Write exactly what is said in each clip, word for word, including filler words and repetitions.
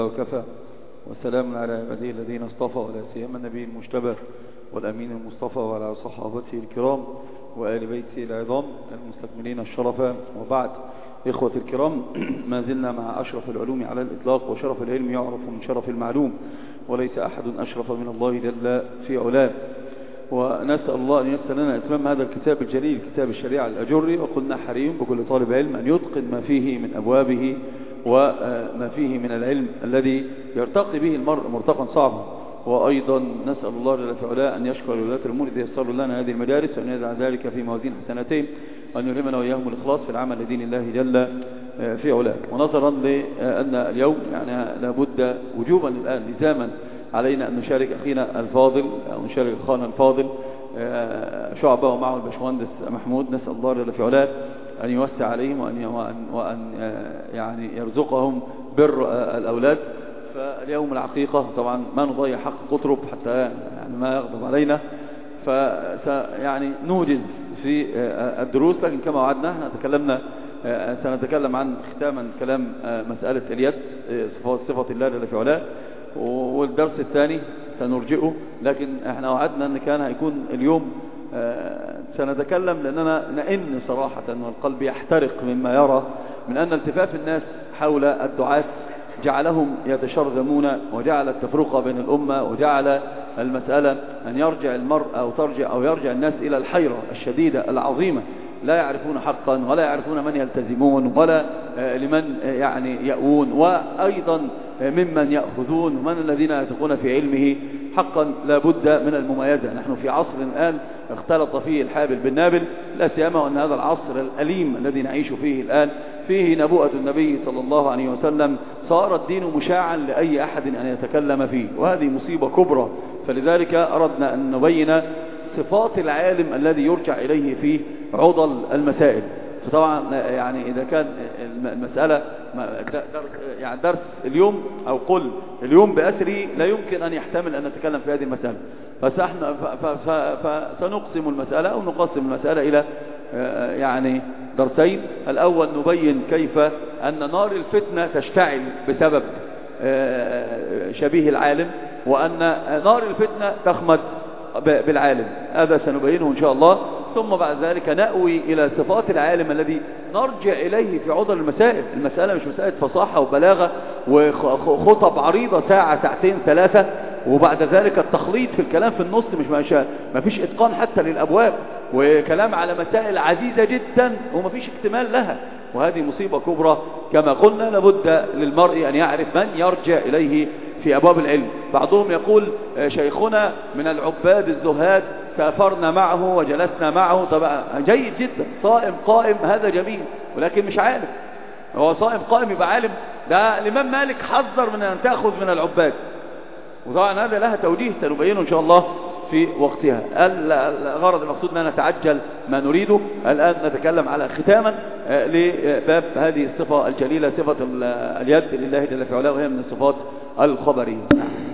وكفى وسلام على عباده الذين اصطفى ولا سيما النبي المجتبى والأمين المصطفى وعلى صحابته الكرام وآل بيته العظام المستكملين الشرفاء. وبعد، إخوة الكرام، ما زلنا مع أشرف العلوم على الإطلاق، وشرف العلم يعرف من شرف المعلوم، وليس أحد أشرف من الله جل في علاه. ونسأل الله أن ييسر لنا إتمام هذا الكتاب الجليل، كتاب الشريعة الأجري. وقلنا حري بكل طالب علم أن يتقن ما فيه من أبوابه وما فيه من العلم الذي يرتقي به المرء مرتقا صعبا. وأيضا نسأل الله جل في علاه أن يشكر ولاة الأمور إذ يسروا لنا هذه المدارس، وأن يجعل ذلك في موازين حسناتهم، وأن يلهمنا وإياهم الإخلاص في العمل لدين الله جل في علاه. ونظرا لأن اليوم يعني لابد وجوبا الآن لزاما علينا أن نشارك أخينا الفاضل أو نشارك أخانا الفاضل شعبة ومعه الباشمهندس محمود. نسأل الله جل في علاه أن يوسع عليهم وأن, وأن, وأن يعني يرزقهم بر الأولاد. فاليوم العقيقة طبعا ما نضيع حق قطرب حتى يعني ما يغضب علينا، فيعني نوجز في الدروس. لكن كما وعدنا تكلمنا سنتكلم عن ختاما كلام مسألة اليد، صفة الله جل في علاه، والدرس الثاني سنرجئه. لكن احنا وعدنا ان كان هيكون اليوم سنتكلم لأننا نئن صراحة والقلب يحترق مما يرى من أن التفاف الناس حول الدعاة جعلهم يتشرذمون، وجعل التفرقة بين الأمة، وجعل المسألة أن يرجع المرء أو ترجع أو يرجع الناس إلى الحيرة الشديدة العظيمة، لا يعرفون حقا ولا يعرفون من يلتزمون ولا لمن يعني يأوون، وأيضا ممن يأخذون ومن الذين يثقون في علمه. حقا لا بد من المميزة. نحن في عصر الآن اختلط فيه الحابل بالنابل، لا سيما أن هذا العصر الأليم الذي نعيش فيه الآن فيه نبوءة النبي صلى الله عليه وسلم، صار الدين مشاعا لأي أحد أن يتكلم فيه، وهذه مصيبة كبرى. فلذلك أردنا أن نبين صفات العالم الذي يرجع إليه في عضل المسائل. فطبعا يعني إذا كان المسألة يعني درس اليوم أو قل اليوم بأسري لا يمكن أن يحتمل أن نتكلم في هذه المسألة، فسنقسم المسألة أو نقسم المسألة إلى يعني درسين. الأول نبين كيف أن نار الفتنة تشتعل بسبب شبيه العالم، وأن نار الفتنة تخمد بالعالم. هذا سنبينه إن شاء الله. ثم بعد ذلك نأوي إلى صفات العالم الذي نرجع إليه في عضل المسائل. المسألة مش مسألة فصاحة وبلاغة وخطب عريضة ساعة ساعتين ثلاثة، وبعد ذلك التخليط في الكلام في النص، مش ما فيش إتقان حتى للأبواب، وكلام على مسائل عزيزة جدا وما فيش اكتمال لها، وهذه مصيبة كبرى. كما قلنا لابد للمرء أن يعرف من يرجع إليه في أبواب العلم. بعضهم يقول شيخنا من العباد الزهاد سافرنا معه وجلسنا معه. طبعا جيد جدا، صائم قائم هذا جميل، ولكن مش عالم. هو صائم قائم يبقى عالم؟ ده الإمام مالك حذر من أن تأخذ من العباد، وطبعا هذا لها توجيه سنبينه إن شاء الله في وقتها. الغرض المقصود أن نتعجل ما نريده. الآن نتكلم على ختاما لباب هذه الصفة الجليلة، صفة اليد لله جل في علاه، وهي من الصفات الخبرية.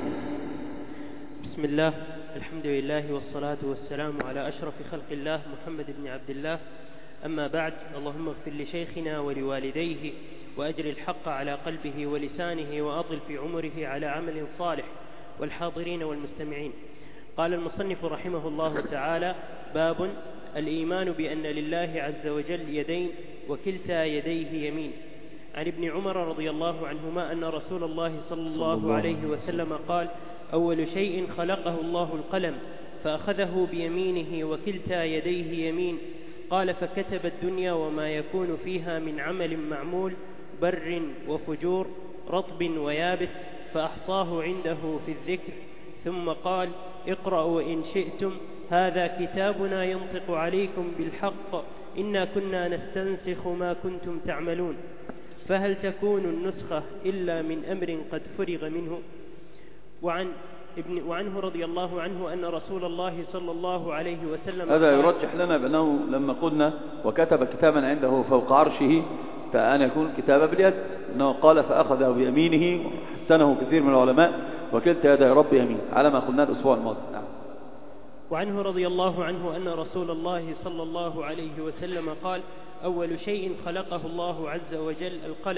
بسم الله، الحمد لله والصلاة والسلام على أشرف خلق الله محمد بن عبد الله. أما بعد، اللهم اغفر لشيخنا ولوالديه، وأجر الحق على قلبه ولسانه، وأطل في عمره على عمل صالح، والحاضرين والمستمعين. قال المصنف رحمه الله تعالى: باب الإيمان بأن لله عز وجل يدين وكلتا يديه يمين. عن ابن عمر رضي الله عنهما أن رسول الله صلى الله عليه وسلم قال: أول شيء خلقه الله القلم، فأخذه بيمينه وكلتا يديه يمين. قال: فكتب الدنيا وما يكون فيها من عمل معمول، بر وفجور، رطب ويابس، فأحصاه عنده في الذكر. ثم قال: اقرأوا إن شئتم، هذا كتابنا ينطق عليكم بالحق، إنا كنا نستنسخ ما كنتم تعملون، فهل تكون النسخة إلا من أمر قد فرغ منه. وعن ابن وعنه رضي الله عنه أن رسول الله صلى الله عليه وسلم هذا يرجح لنا بأنه لما قلنا وكتب كتابا عنده فوق عرشه فأن يكون كتابا باليد، أنه قال فأخذه بيمينه، وحسنه كثير من العلماء، وكلتا يدي رب يمين، على ما قلنا الأسبوع الماضي. نعم. وعنه رضي الله عنه أن رسول الله صلى الله عليه وسلم قال: أول شيء خلقه الله عز وجل القلم،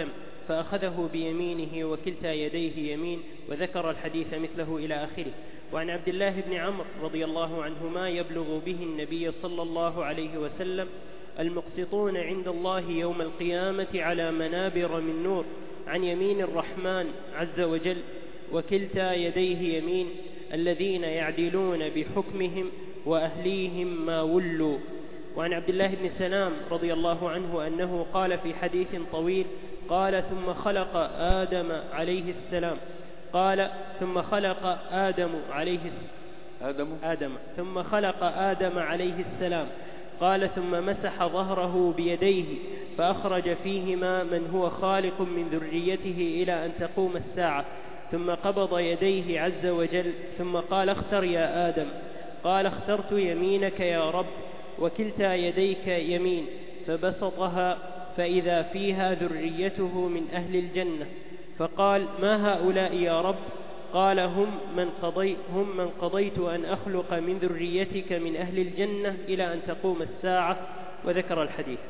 فأخذه بيمينه وكلتا يديه يمين، وذكر الحديث مثله إلى آخره. وعن عبد الله بن عمرو رضي الله عنهما يبلغ به النبي صلى الله عليه وسلم: المقسطون عند الله يوم القيامة على منابر من نور عن يمين الرحمن عز وجل، وكلتا يديه يمين، الذين يعدلون بحكمهم وأهليهم ما ولوا. وعن عبد الله بن سلام رضي الله عنه أنه قال في حديث طويل: قال ثم خلق آدم عليه السلام قال ثم خلق آدم عليه آدم آدم ثم خلق آدم عليه السلام قال ثم مسح ظهره بيديه فأخرج فيهما من هو خالق من ذريته إلى أن تقوم الساعة، ثم قبض يديه عز وجل ثم قال: اختر يا آدم. قال: اخترت يمينك يا رب، وكلتا يديك يمين، فبسطها فإذا فيها ذريته من أهل الجنة. فقال: ما هؤلاء يا رب؟ قال: هم من, قضي هم من قضيت أن أخلق من ذريتك من أهل الجنة إلى أن تقوم الساعة، وذكر الحديث.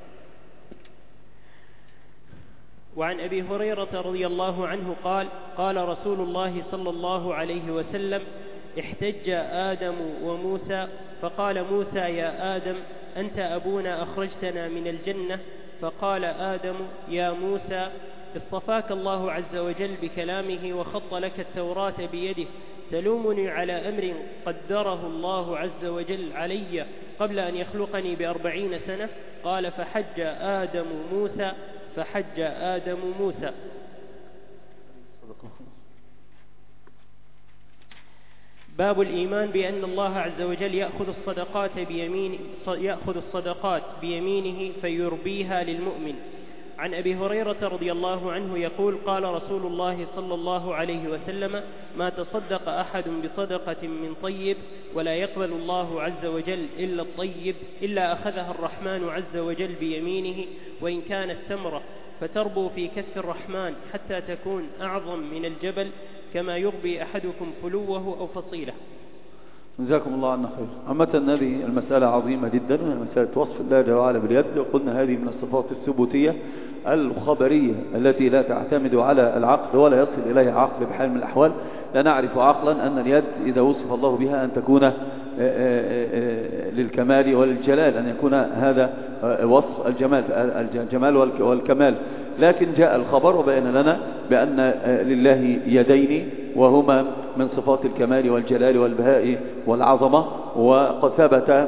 وعن أبي هريرة رضي الله عنه قال: قال رسول الله صلى الله عليه وسلم: احتج آدم وموسى، فقال موسى: يا آدم أنت أبونا أخرجتنا من الجنة. فقال آدم: يا موسى اصطفاك الله عز وجل بكلامه وخط لك التوراة بيده، تلومني على أمر قدره الله عز وجل علي قبل أن يخلقني بأربعين سنة. قال: فحج آدم موسى فحج آدم موسى. باب الإيمان بأن الله عز وجل يأخذ الصدقات بيمين يأخذ الصدقات بيمينه فيربيها للمؤمن. عن أبي هريرة رضي الله عنه يقول: قال رسول الله صلى الله عليه وسلم: ما تصدق أحد بصدقة من طيب ولا يقبل الله عز وجل إلا الطيب إلا أخذها الرحمن عز وجل بيمينه، وإن كانت تمرة فتربو في كف الرحمن حتى تكون أعظم من الجبل، كما يربي أحدكم فلوه أو فصيله. جزاكم الله عنا خير. عامة هذه المسألة عظيمة جدا، وهي مسألة وصف الله جل وعلا باليد. وقلنا هذه من الصفات الثبوتية الخبرية التي لا تعتمد على العقل ولا يصل إليها عقل بحال من الأحوال. لا نعرف عقلا أن اليد إذا وصف الله بها أن تكون للكمال وللجلال، أن يكون هذا وصف الجمال الجمال والكمال. لكن جاء الخبر وبين لنا بأن لله يدين، وهما من صفات الكمال والجلال والبهاء والعظمة. وقد ثبت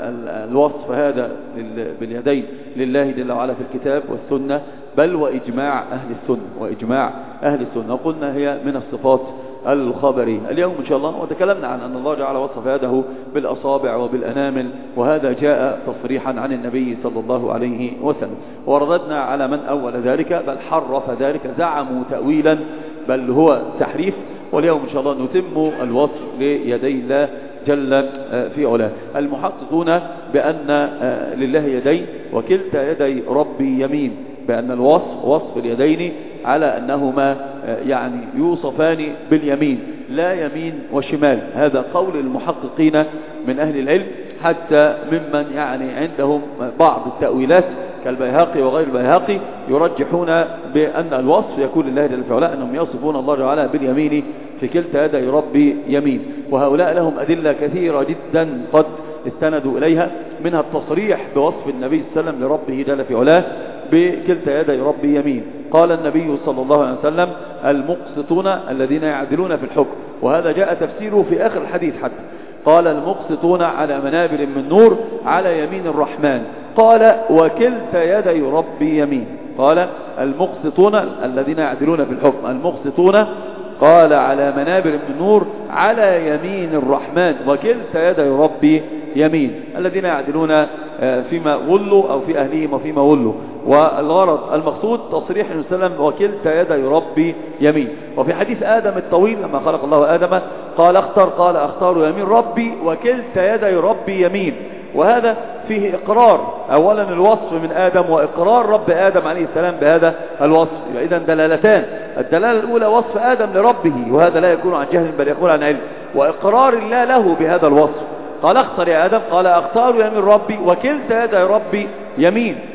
الوصف هذا باليدين لله جل وعلا في الكتاب والسنة، بل وإجماع أهل السنة وإجماع أهل السنة. وقلنا هي من الصفات الخبرية. اليوم إن شاء الله وتكلمنا عن أن الله جعل وصف يده بالأصابع وبالأنامل، وهذا جاء تصريحا عن النبي صلى الله عليه وسلم. ورددنا على من أول ذلك، بل حرف ذلك، زعموا تأويلا بل هو تحريف. واليوم إن شاء الله نتم الوصف ليدي الله جل في علاه. المحققون بأن لله يدين وكلتا يدي ربي يمين، بأن الوصف وصف اليدين على أنهما يعني يوصفان باليمين لا يمين وشمال. هذا قول المحققين من أهل العلم، حتى ممن يعني عندهم بعض التأويلات كالبيهقي وغير البيهقي يرجحون بأن الوصف يكون لله جل في علاه، أنهم يصفون الله تعالى باليمين في كلتا يدي ربي يمين. وهؤلاء لهم أدلة كثيرة جدا قد استندوا إليها، منها التصريح بوصف النبي صلى الله عليه وسلم لربه جل في علاه بكلتا يدي ربي يمين. قال النبي صلى الله عليه وسلم: المقسطون الذين يعدلون في الحكم. وهذا جاء تفسيره في آخر الحديث حتى قال: المقسطون على منابر من نور على يمين الرحمن. قال: وكلتا يدي ربي يمين. قال: المقسطون الذين يعدلون في الحكم، المقسطون قال على منابر من نور على يمين الرحمن، وكلتا يدي ربي يمين، الذين يعدلون فيما ولوا أو في أهلهم وفيما ولوا. والغرض المقصود تصريح النبي صلى الله عليه وسلم: وكلتا يدي ربي يمين. وفي حديث آدم الطويل لما خلق الله آدم قال: اختر، قال: اختار يمين ربي وكلتا يدي ربي يمين. وهذا فيه إقرار أولا الوصف من آدم، وإقرار رب آدم عليه السلام بهذا الوصف. إذن دلالتان: الدلالة الأولى وصف آدم لربه، وهذا لا يكون عن جهل بل يكون عن علم، وإقرار الله له بهذا الوصف. قال: اختر يا آدم، قال: اختار يمين ربي وكلتا يدي ربي يمين.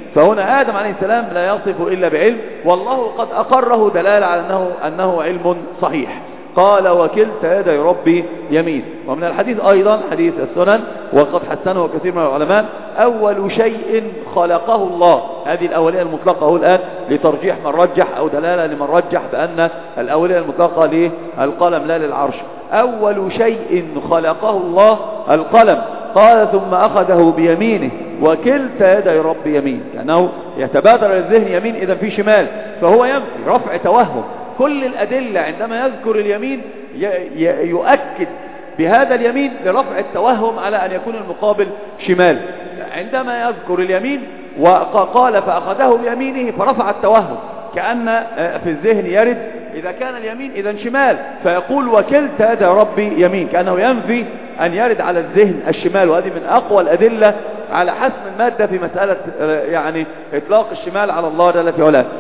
فهنا آدم عليه السلام لا يصف إلا بعلم، والله قد أقره دلالة على أنه, أنه علم صحيح. قال وكلتا يدي ربي يمين. ومن الحديث أيضا حديث السنن وقد حسنه كثير من العلماء: أول شيء خلقه الله. هذه الأولية المطلقة هو الآن لترجيح من رجح أو دلالة لمن رجح بأن الأولية المطلقة للقلم لا للعرش. أول شيء خلقه الله القلم. قال ثم أخذه بيمينه وكلتا يدي ربي يمين، كأنه يتبادر للذهن يمين إذا في شمال، فهو ينفي رفع توهم. كل الأدلة عندما يذكر اليمين يؤكد بهذا اليمين لرفع التوهم على أن يكون المقابل شمال. عندما يذكر اليمين وقال فأخذه بيمينه فرفع التوهم، كأن في الذهن يرد إذا كان اليمين إذا شمال، فيقول وكلتا يدي ربي يمين، كأنه ينفي أن يرد على الذهن الشمال. وهذه من أقوى الأدلة على حسم المادة في مسألة يعني إطلاق الشمال على الله جل في علاه.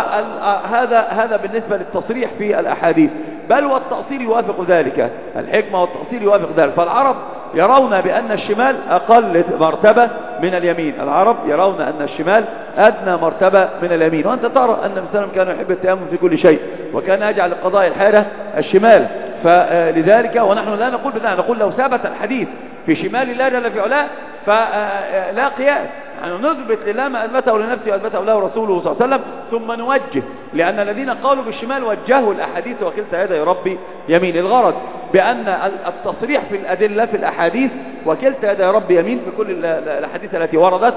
وهذا هذا بالنسبة للتصريح في الأحاديث، بل والتأصيل يوافق ذلك، الحكمة والتأصيل يوافق ذلك. فالعرب يرون بأن الشمال أقل مرتبة من اليمين، العرب يرون أن الشمال أدنى مرتبة من اليمين. وأنت ترى أن النبي صلى الله عليه وسلم كان يحب التيمم في كل شيء، وكان يجعل القضاء الحارة الشمال. فلذلك ونحن لا نقول بذلك، نقول لو ثبت الحديث في شمال الله جل في علاه فلا قياس، يعني نثبت لله ما أثبته لنفسه وأثبته له رسوله صلى الله عليه وسلم، ثم نوجه، لأن الذين قالوا بالشمال وجهوا الأحاديث وكلتا يدي ربي يمين. الغرض بأن التصريح في الأدلة في الأحاديث وكلتا يدي ربي يمين في كل الأحاديث التي وردت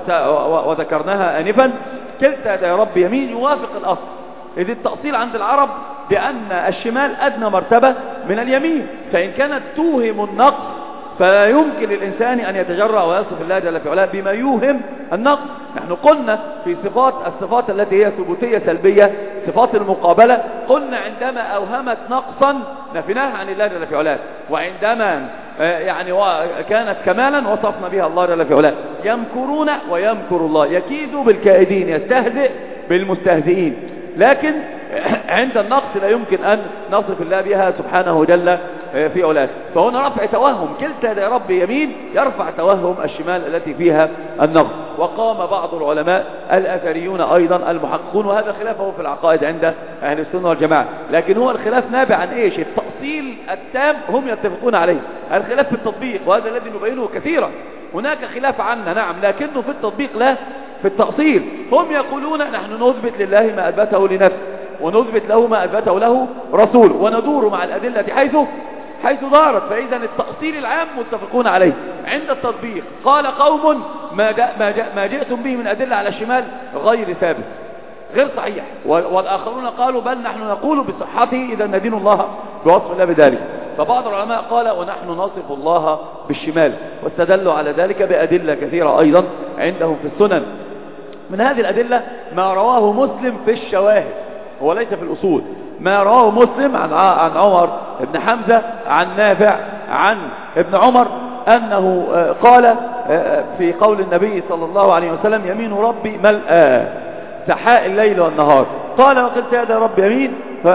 وذكرناها آنفا، كلتا يدي ربي يمين يوافق الأصل. إذ التأصيل عند العرب بأن الشمال أدنى مرتبة من اليمين، فإن كانت توهم النقص فلا يمكن للإنسان أن يتجرأ ويصف الله جل في علاه بما يوهم النقص. نحن قلنا في صفات الصفات التي هي ثبوتية سلبية، صفات المقابلة، قلنا عندما أوهمت نقصا نفيناها عن الله جل في علاه، وعندما يعني كانت كمالا وصفنا بها الله جل في علاه. يمكرون ويمكر الله، يكيد بالكائدين، يستهزئ بالمستهزئين، لكن عند النقص لا يمكن أن نصف الله بها سبحانه جل في علاه. فهنا رفع توهم كلتا يدي ربي يمين يرفع توهم الشمال التي فيها النقص. وقام بعض العلماء الأثريون أيضا المحققون، وهذا خلافه في العقائد عند أهل السنة والجماعة، لكن هو الخلاف نابع عن إيش؟ التأصيل التام هم يتفقون عليه، الخلاف في التطبيق، وهذا الذي نبينه كثيرا. هناك خلاف عنا نعم، لكنه في التطبيق لا في التأصيل. هم يقولون نحن نثبت لله ما أثبته لنفسه، ونثبت له ما أثبته له رسول، وندور مع الأدلة حيث حيث دارت. فإذا التأصيل العام متفقون عليه. عند التطبيق قال قوم ما, جاء ما, جاء ما جئتم به من أدلة على الشمال غير ثابت، غير صحيح، والآخرون قالوا بل نحن نقول بصحته إذا ندين الله بوصف الله بذلك. فبعض العلماء قال ونحن نصف الله بالشمال، واستدلوا على ذلك بأدلة كثيرة أيضا عندهم في السنن. من هذه الأدلة ما رواه مسلم في الشواهد، هو ليس في الأصول، ما رواه مسلم عن عن عمر بن حمزة عن نافع عن ابن عمر أنه قال في قول النبي صلى الله عليه وسلم يمين ربي ملأى سحاء الليل والنهار. قال وقلت يا ربي يمين،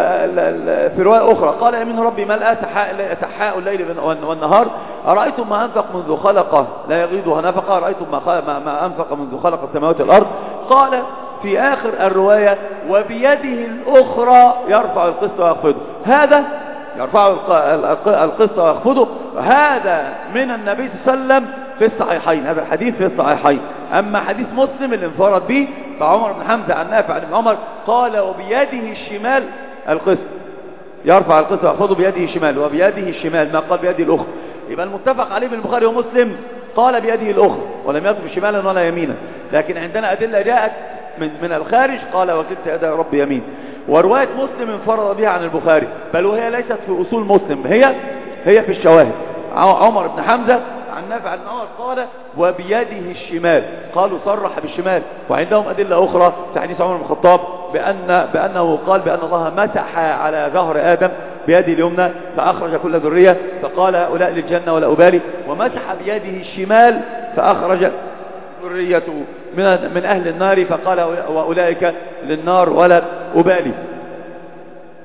في رواية أخرى قال يمين ربي ملأى سحاء, سحاء الليل والنهار. أرأيتم ما أنفق منذ خلقه لا يغيضها نفقه، أرأيتم ما, ما أنفق منذ خلق السماوات والأرض. قال في آخر الرواية وبيده الأخرى يرفع القسط ويخفضه، هذا يرفع القسط ويخفضه، هذا من النبي صلى الله عليه وسلم في الصحيحين، هذا الحديث في الصحيحين. أما حديث مسلم اللي انفرد به فعمر بن حمزة عن نافع عن ابن عمر قال وبيده الشمال القسط، يرفع القسط ويخفضه بيده الشمال، وبيده الشمال ما قال بيده الأخرى. يبقى المتفق عليه بالبخاري ومسلم قال بيده الأخرى ولم يذكر شمالا ولا يمينا، لكن عندنا أدلة جاءت من, من الخارج قال وكلتا يدي ربي يمين. ورواية مسلم انفرد بها عن البخاري، بل وهي ليست في أصول مسلم، هي هي في الشواهد. عمر بن حمزة عن نافع عن عمر قال وبيده الشمال، قالوا صرح بالشمال. وعندهم أدلة أخرى في حديث عمر بن الخطاب بأن بأنه قال بأن الله مسح على ظهر آدم بيده اليمنى فأخرج كل ذرية، فقال هؤلاء للجنة ولا أبالي، ومسح بيده الشمال فأخرج ذريته من من أهل النار فقال وأولئك للنار ولا أبالي.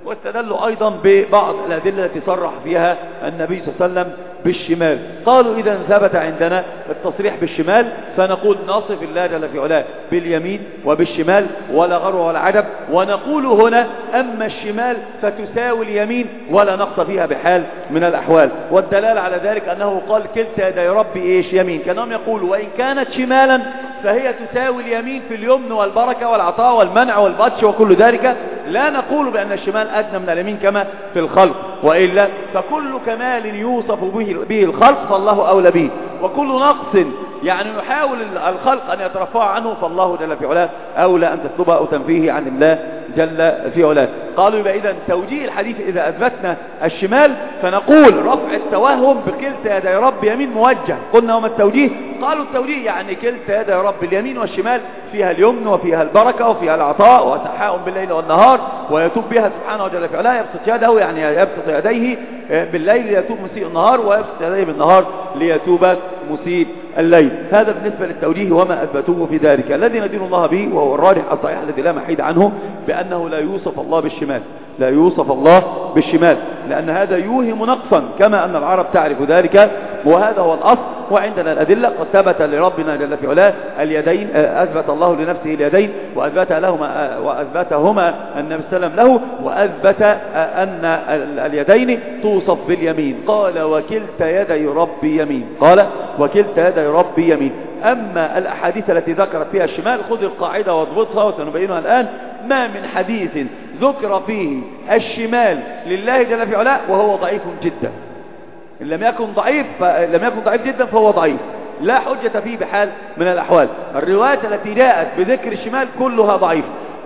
واستدلوا أيضا ببعض الأدلة التي صرح فيها النبي صلى الله عليه وسلم بالشمال. قالوا إذا ثبت عندنا التصريح بالشمال فنقول نصف الله جل في علاه باليمين وبالشمال ولا غرو ولا عجب، ونقول هنا أما الشمال فتساوي اليمين ولا نقص فيها بحال من الأحوال. والدلال على ذلك أنه قال كلتا يدي ربي إيش يمين، كانهم يقولوا وإن كانت شمالا فهي تساوي اليمين في اليمن والبركة والعطاء والمنع والبطش وكل ذلك، لا نقول بأن الشمال أدنى من اليمين كما في الخلق، وإلا فكل كمال يوصف به, به الخلق فالله أولى به، وكل نقص يعني يحاول الخلق أن يترفع عنه فالله جل في علاه أولى أن تسلبه أو تنفيه عن الله جل في علاه. قالوا يبقى إذن توجيه الحديث إذا أثبتنا الشمال فنقول رفع التوهم بكلتا يدي رب يمين موجه. قلنا وما التوجيه؟ قالوا التوجيه يعني كلتا يدي رب اليمين والشمال فيها اليمن وفيها البركة وفيها العطاء وسحاء بالليل والنهار، ويتوب بها سبحانه وجل في علاه. يبسط يده يعني يبسط يديه بالليل ليتوب مسيء النهار، ويبسط يديه بالنهار ليتوب مسيء الليل. هذا بالنسبة للتوجيه وما أثبتوه في ذلك. الذي ندين الله به وهو الراجح الصحيح الذي لا محيد عنه بأنه لا يوصف الله بالشمال، لا يوصف الله بالشمال، لأن هذا يوهم نقصا كما أن العرب تعرف ذلك، وهذا هو الأصل. وعندنا الأدلة قد ثبت لربنا جل في علاه اليدين، أثبت الله لنفسه اليدين وأثبت لهما وأثبتهما النبي صلى الله عليه وسلم له، وأثبت أن اليدين توصف باليمين. قال وكلتا يدي ربي يمين، قال وكلتا يدي ربي يمين. أما الأحاديث التي ذكرت فيها الشمال خذ القاعدة واضبطها وسنبينها الآن. ما من حديث ذكر فيه الشمال لله جل في علاه وهو ضعيف جدا. إن لم يكن ضعيف لم يكن ضعيف جدا فهو ضعيف، لا حجة فيه بحال من الأحوال. الروايات التي جاءت بذكر الشمال كلها ضعيفة.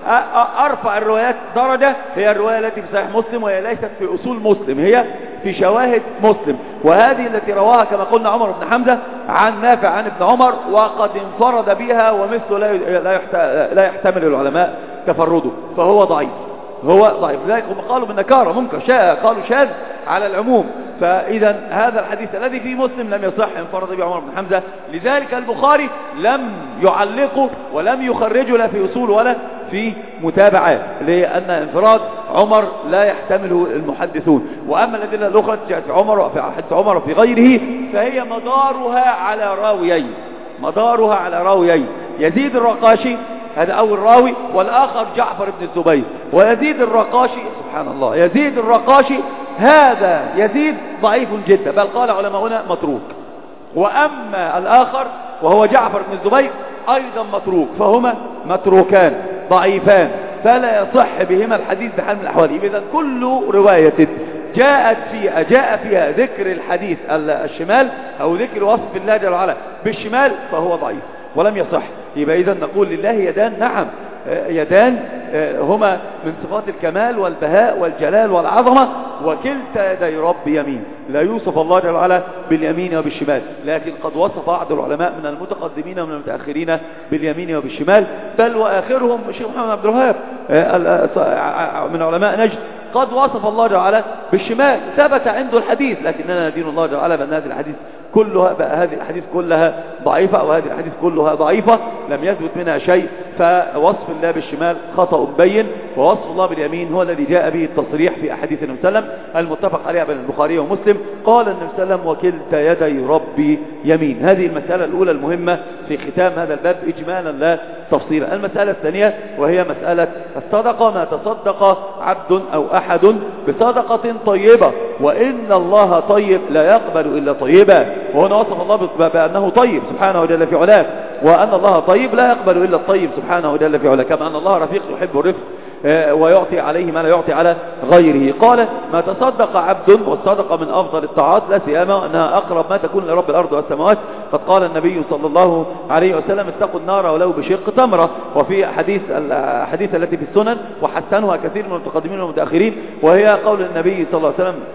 أرفع الروايات درجة هي الرواية التي في صحيح مسلم، وهي ليست في أصول مسلم، هي في شواهد مسلم، وهذه التي رواها كما قلنا عمر بن حمزة عن نافع عن ابن عمر، وقد انفرد بها ومثل لا يحتمل العلماء تفرده، فهو ضعيف، هو ضعيف. لذلك هم قالوا بالنكارة منكر، قالوا شاذ على العموم. فإذا هذا الحديث الذي في مسلم لم يصح، انفرد به عمر بن حمزة، لذلك البخاري لم يعلقه ولم يخرجه لا في أصول ولا في متابعات، لأن انفراد عمر لا يحتمله المحدثون. وأما الأدلة الأخرى جاءت في عمر وفي حديث عمر وفي غيره فهي مدارها على راويين، مدارها على راويين، يزيد الرقاشي هذا أول راوي، والآخر جعفر بن الزبير. ويزيد الرقاشي سبحان الله، يزيد الرقاشي هذا يزيد ضعيف جدا، بل قال علماؤنا متروك. وأما الآخر وهو جعفر بن الزبير أيضا متروك، فهما متروكان ضعيفان، فلا يصح بهما الحديث بحال من الأحوال. إذن كل رواية جاءت فيها جاء فيها ذكر الحديث الشمال أو ذكر وصف الله جل وعلا بالشمال فهو ضعيف ولم يصح. يبقى إذن نقول لله يدان، نعم يدان هما من صفات الكمال والبهاء والجلال والعظمة، وكلتا يدي رب يمين، لا يوصف الله جل وعلا باليمين وبالشمال، لكن قد وصف بعض العلماء من المتقدمين ومن المتأخرين باليمين وبالشمال، بل وآخرهم الشيخ محمد عبد الوهاب من علماء نجد قد وصف الله جل وعلا بالشمال، ثبت عنده الحديث، لكننا ندين الله جل وعلا بأن هذه الحديث كلها بقى هذه الحديث كلها ضعيفة، وهذه الحديث كلها ضعيفة لم يثبت منها شيء. فوصف الله بالشمال خطأ بين، ووصف الله باليمين هو الذي جاء به التصريح في أحاديث النبي صلى الله عليه وسلم المتفق عليها بين البخاري ومسلم. قال النبي صلى الله عليه وسلم وكلتا يدي ربي يمين. هذه المسألة الأولى المهمة في ختام هذا الباب إجمالا لا تفصيلا. المسألة الثانية وهي مسألة الصدقة، ما تصدق عبد أو أحد بصدقة طيبة وإن الله طيب لا يقبل إلا طيبا. وهنا وصف الله بأنه طيب سبحانه وجل في علاه، وأن الله طيب لا يقبل إلا الطيب سبحانه وجل في علاه، كما أن الله رفيق يحب الرفق ويعطي عليه ما لا يعطي على غيره. قال ما تصدق عبد، والصدقة من أفضل الطاعات لا سيما أنها أقرب ما تكون لرب الأرض والسماوات. قد قال النبي صلى الله عليه وسلم اتقوا النار ولو بشق تمرة. وفي حديث الحديث التي في السنن وحسنها كثير من المتقدمين والمتأخرين، وهي قول النبي صلى الله عليه وسلم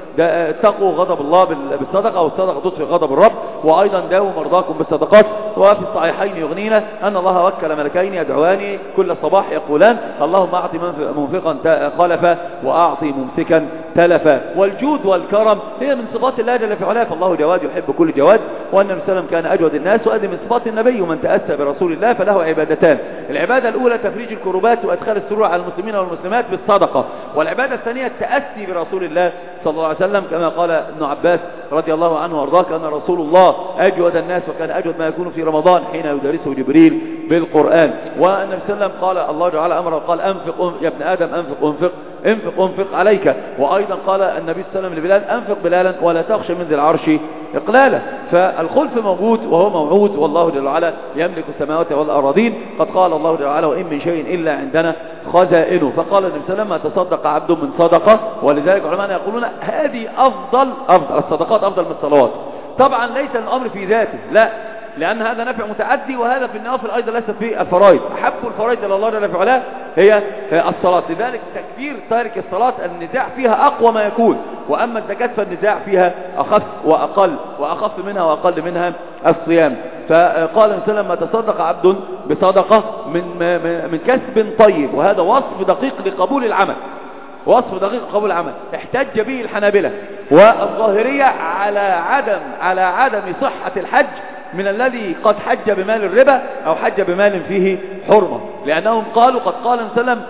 اتقوا غضب الله بالصدقة، والصدقة تطفئ غضب الرب. وأيضا داووا مرضاكم بالصدقات. وفي الصحيحين يغنينا أن الله وكل ملكين يدعوان كل صباح يقولان اللهم أعطي منفقا خلفا وأعطي ممسكا تلفا. والجود والكرم هي من صفات الله جل في علاه، فالله جواد يحب كل جواد، وأن النبي صلى الله عليه وسلم كان أجود الناس، وهذه من صفات النبي. ومن تأسى برسول الله فله عبادتان: العبادة الأولى تفريج الكربات وإدخال السرور على المسلمين والمسلمات بالصدقة، والعبادة الثانية التأسي برسول الله صلى الله عليه وسلم، كما قال ابن عباس رضي الله عنه وارضاه كان رسول الله أجود الناس، وكان أجود ما يكون في رمضان حين يدرسه جبريل بالقرآن. والنبي صلى الله عليه وسلم قال الله تعالى أمره قال أنفق يا ابن آدم أنفق أنفق انفق انفق عليك. وأيضا قال النبي صلى الله عليه وسلم لبلال أنفق بلالا ولا تخشى من ذي العرش إقلالا. فالخلف موجود وهو موعود، والله جل وعلا يملك السماوات والأراضين. قد قال الله جل وعلا وإن من شيء إلا عندنا خزائنه. فقال النبي صلى الله عليه وسلم تصدق عبد من صدقة، ولذلك علماء يقولون هذه أفضل أفضل الصدقات أفضل من الصلوات. طبعا ليس الأمر في ذاته، لا، لأن هذا نفع متعدي، وهذا في النوافل أيضا ليس في الفرائض. أحب الفرائض إلى الله جل في علاه هي الصلاة، لذلك تكبير تارك الصلاة النزاع فيها أقوى ما يكون، وأما الزكاة فالنزاع فيها أخف وأقل، وأخف منها وأقل منها الصيام. فقال النبي صلى الله عليه وسلم ما تصدق عبد بصدقة من من كسب طيب، وهذا وصف دقيق لقبول العمل، وصف دقيق قبول العمل احتج به الحنابلة والظاهرية على عدم على عدم صحة الحج من الذي قد حج بمال الربا أو حج بمال فيه حرمة، لأنهم قالوا قد قال النبي صلى الله عليه وسلم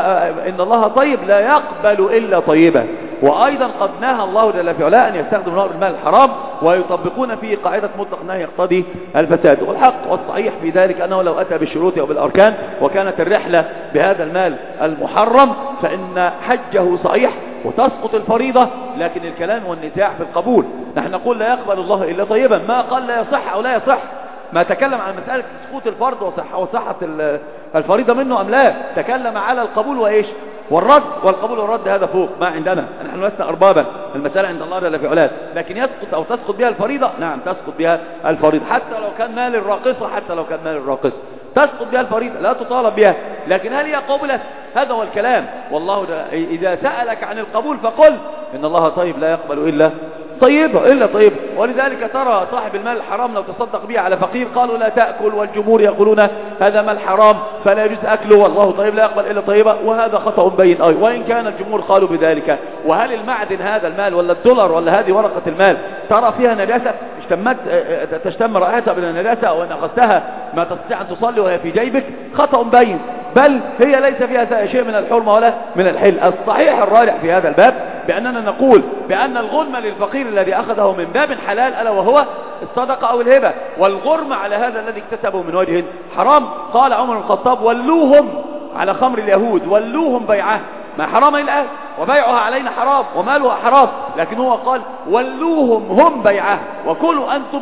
وإن الله طيب لا يقبل إلا طيبا. وأيضا قد نهى الله جل في علاه أن يستخدم المال الحرام، ويطبقون فيه قاعدة مطلق نهي يقتضي الفساد. والحق والصحيح في ذلك أنه لو أتى بالشروط وبالأركان وكانت الرحلة بهذا المال المحرم فإن حجه صحيح وتسقط الفريضة، لكن الكلام والنزاع في القبول. نحن نقول لا يقبل الله إلا طيبا، ما قال لا يصح أو لا يصح، ما تكلم عن مسألة سقوط الفرض وصحة, وصحة الفريضة منه أم لا، تكلم على القبول وإيش والرد، والقبول والرد هذا فوق ما عندنا، نحن لسنا أربابا، المسألة عند الله جل في علاه. لكن يسقط أو تسقط بها الفريضة، نعم تسقط بها الفريضة، حتى لو كان مال الراقصة حتى لو كان مال الراقصة تسقط بها الفريضة، لا تطالب بها. لكن هل هي قبلت؟ هذا هو الكلام. والله إذا سألك عن القبول فقل إن الله طيب لا يقبل إلا طيب إلا طيب. ولذلك ترى صاحب المال الحرام لو تصدق به على فقير قالوا لا تأكل، والجمهور يقولون هذا مال حرام فلا يجوز أكله، والله طيب لا يقبل إلا طيبة، وهذا خطأ بين أي، وإن كان الجمهور قالوا بذلك. وهل المعدن هذا المال ولا الدولار ولا هذه ورقة المال ترى فيها نجاسة اشتمت تشتم رائحتها بالنجاسة، أو أن أخذتها ما تستطيع أن تصلي وهي في جيبك؟ خطأ بين، بل هي ليس فيها شيء من الحرمة ولا من الحل. الصحيح الراجح في هذا الباب بأننا نقول بأن الغنم للفقير الذي أخذه من باب حلال ألا وهو الصدقة أو الهبة، والغرم على هذا الذي اكتسبه من وجه حرام. قال عمر بن الخطاب ولوهم على خمر اليهود، ولوهم بيعه، ما حرام الآن وبيعها علينا حرام ومالها حرام، لكن هو قال ولوهم هم بيعه وكلوا أنتم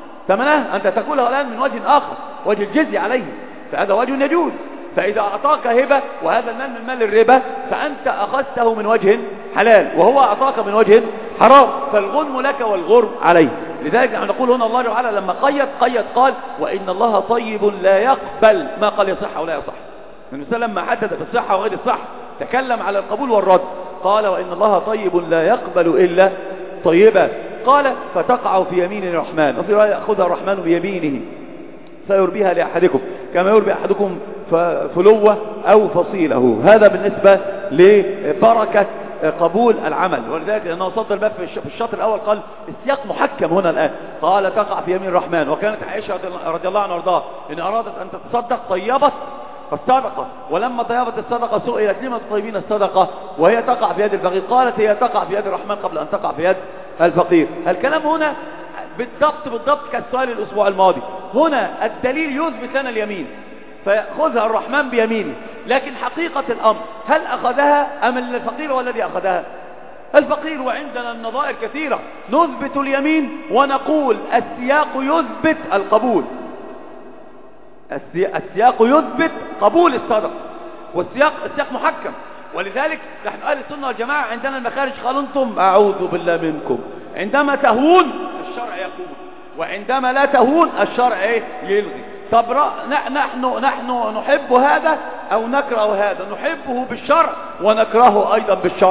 ثمنه، أنت تقوله الآن من وجه آخر، وجه الجزي عليه، فهذا وجه يجوز. فإذا أعطاك هبة وهذا المال من مال الربا فأنت أخذته من وجه حلال وهو أعطاك من وجه حرام، فالغنم لك والغرم عليه. لذلك نحن نقول هنا الله تعالى لما قيد قيد قال وإن الله طيب لا يقبل، ما قال يصح ولا يصح. النبي صلى الله عليه وسلم ما حدد في الصحة وغير الصح، تكلم على القبول والرد، قال وإن الله طيب لا يقبل إلا طيبا. قال فتقع في يمين الرحمن، وفي رواية يأخذها الرحمن بيمينه فيربيها لأحدكم كما يربي أحدكم فلوة أو فصيله. هذا بالنسبة لبركة قبول العمل. ولذلك لأنه صدر الباب في الشطر الأول قال السياق محكم هنا الآن، قال تقع في يمين الرحمن. وكانت عائشة رضي الله عنها وارضاها إن أرادت أن تتصدق طيبت الصدقة، ولما طيبت الصدقة سئلت لما تطيبين الصدقة وهي تقع في يد الفقير؟ قالت هي تقع في يد الرحمن قبل أن تقع في يد الفقير. الكلام هنا بالضبط بالضبط كالسؤال الأسبوع الماضي. هنا الدليل يثبت لنا اليمين فيأخذها الرحمن بيمينه، لكن حقيقة الأمر هل أخذها أم الفقير هو الذي أخذها؟ الفقير. وعندنا النظائر كثيرة، نثبت اليمين ونقول السياق يثبت القبول، السياق يثبت قبول الصدقة، والسياق السياق محكم. ولذلك نحن أهل السنة والجماعة عندنا المخارج قالوا أنتم أعوذ بالله منكم، عندما تهون الشرع يقول، وعندما لا تهون الشرع يلغي. طب نحن نحن نحب هذا أو نكره هذا؟ نحبه بالشرع ونكرهه أيضا بالشرع.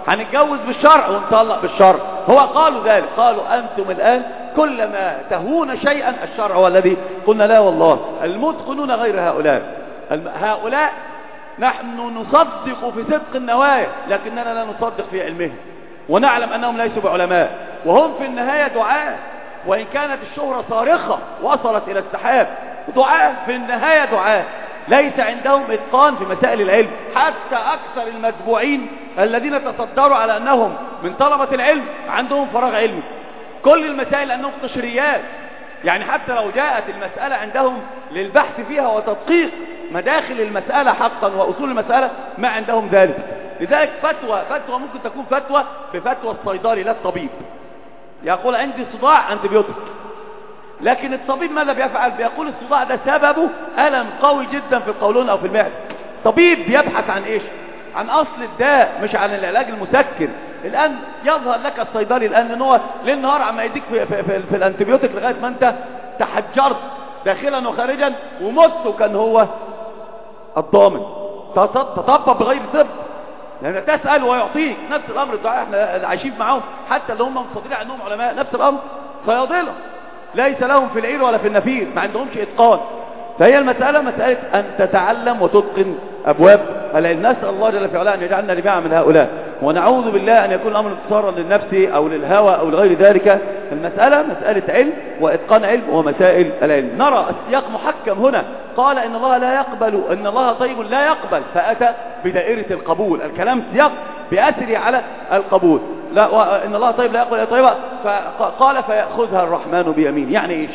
هنتجوز بالشرع ونطلق بالشرع. هو قالوا ذلك، قالوا أنتم الآن كلما تهون شيئا الشرع هو الذي. قلنا لا والله، المتقنون غير هؤلاء. هؤلاء نحن نصدق في صدق النوايا لكننا لا نصدق في علمهم، ونعلم أنهم ليسوا بعلماء، وهم في النهاية دعاة، وإن كانت الشهرة صارخة وصلت إلى السحاب، دعاة في النهاية دعاة، ليس عندهم إتقان في مسائل العلم. حتى أكثر المتبوعين الذين تصدروا على أنهم من طلبة العلم عندهم فراغ علمي، كل المسائل أنهم قشريات، يعني حتى لو جاءت المسألة عندهم للبحث فيها وتدقيق مداخل المسألة حقا وأصول المسألة ما عندهم ذلك. لذلك فتوى فتوى ممكن تكون فتوى بفتوى الصيدلي لا الطبيب، يقول عندي صداع أنتبيوتيك، لكن الطبيب ماذا بيفعل؟ بيقول الصداع ده سببه ألم قوي جدا في القولون أو في المعدة. طبيب بيبحث عن إيش؟ عن أصل الداء مش عن العلاج المسكر. الآن يظهر لك الصيدلي الآن ان هو ليل نهار عم يديك في, في, في, في الانتبيوتيك لغاية ما انت تحجرت داخلا وخارجا ومت، وكان هو الضامن تطبب بغير طب، لأن تسأل ويعطيك. نفس الأمر الدعاء احنا عايشين معاهم، حتى اللي هم مستطيع أنهم علماء نفس الأمر، صيادلة ليس لهم في العير ولا في النفير، ما عندهمش إتقان. فهي المسألة مسألة أن تتعلم وتتقن أبواب العلم. نسأل الله جل في علاه أن يجعلنا جميعا من هؤلاء، ونعوذ بالله أن يكون الأمر انتصارا للنفس أو للهوى أو لغير ذلك. المسألة مسألة علم وإتقان علم ومسائل العلم. نرى السياق محكم هنا، قال إن الله لا يقبل، إن الله طيب لا يقبل، فأتى بدائرة القبول. الكلام سياق بأسري على القبول. لا، وإن الله طيب لا يقبل يا طيبة، فقال فيأخذها الرحمن بيمين. يعني إيش؟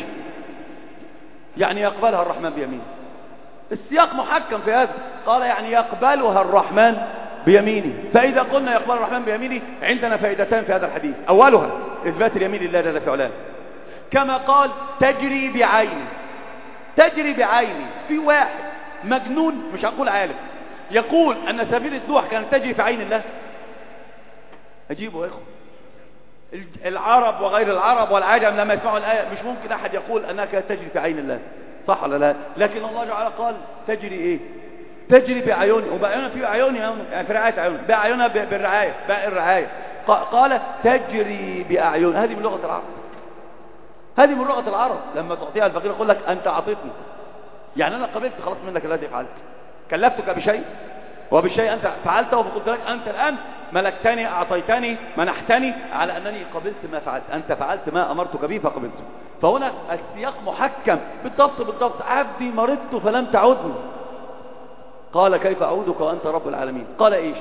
يعني يقبلها الرحمن بيمين. السياق محكم في هذا، قال يعني يقبلها الرحمن بيمينه. فإذا قلنا يقبل الرحمن بيمينه عندنا فائدتان في هذا الحديث. أولها إثبات اليمين لله جل في علاه، كما قال تجري بعيني. تجري بعيني. في واحد مجنون مش هقول عالم يقول أن سفينة نوح كانت تجري في عين الله؟ أجيبوا يا إخوة. العرب وغير العرب والعجم لما يسمعوا الآية مش ممكن أحد يقول أنها كانت تجري في عين الله، صح ولا لا؟ لكن الله تعالى قال تجري إيه؟ تجري بعيوني، وبعيونها في عيونها يعني في رعاية عيونها، بعيونها بالرعاية، باقي الرعاية. قال تجري بأعين. هذه من لغة العرب، هذه من لغة العرب. لما تعطيها الفقير يقول لك أنت أعطيتني، يعني أنا قبلت خلاص منك الذي فعلت، كلفتك بشيء وبالشيء أنت فعلته، وقلت لك أنت الآن ملكتني، أعطيتني، منحتني على أنني قبلت ما فعلت، أنت فعلت ما أمرتك به فقبلته. فهنا السياق محكم بالضبط بالضبط. عبدي مرضت فلم تعودني، قال كيف أعودك وأنت رب العالمين؟ قال إيش؟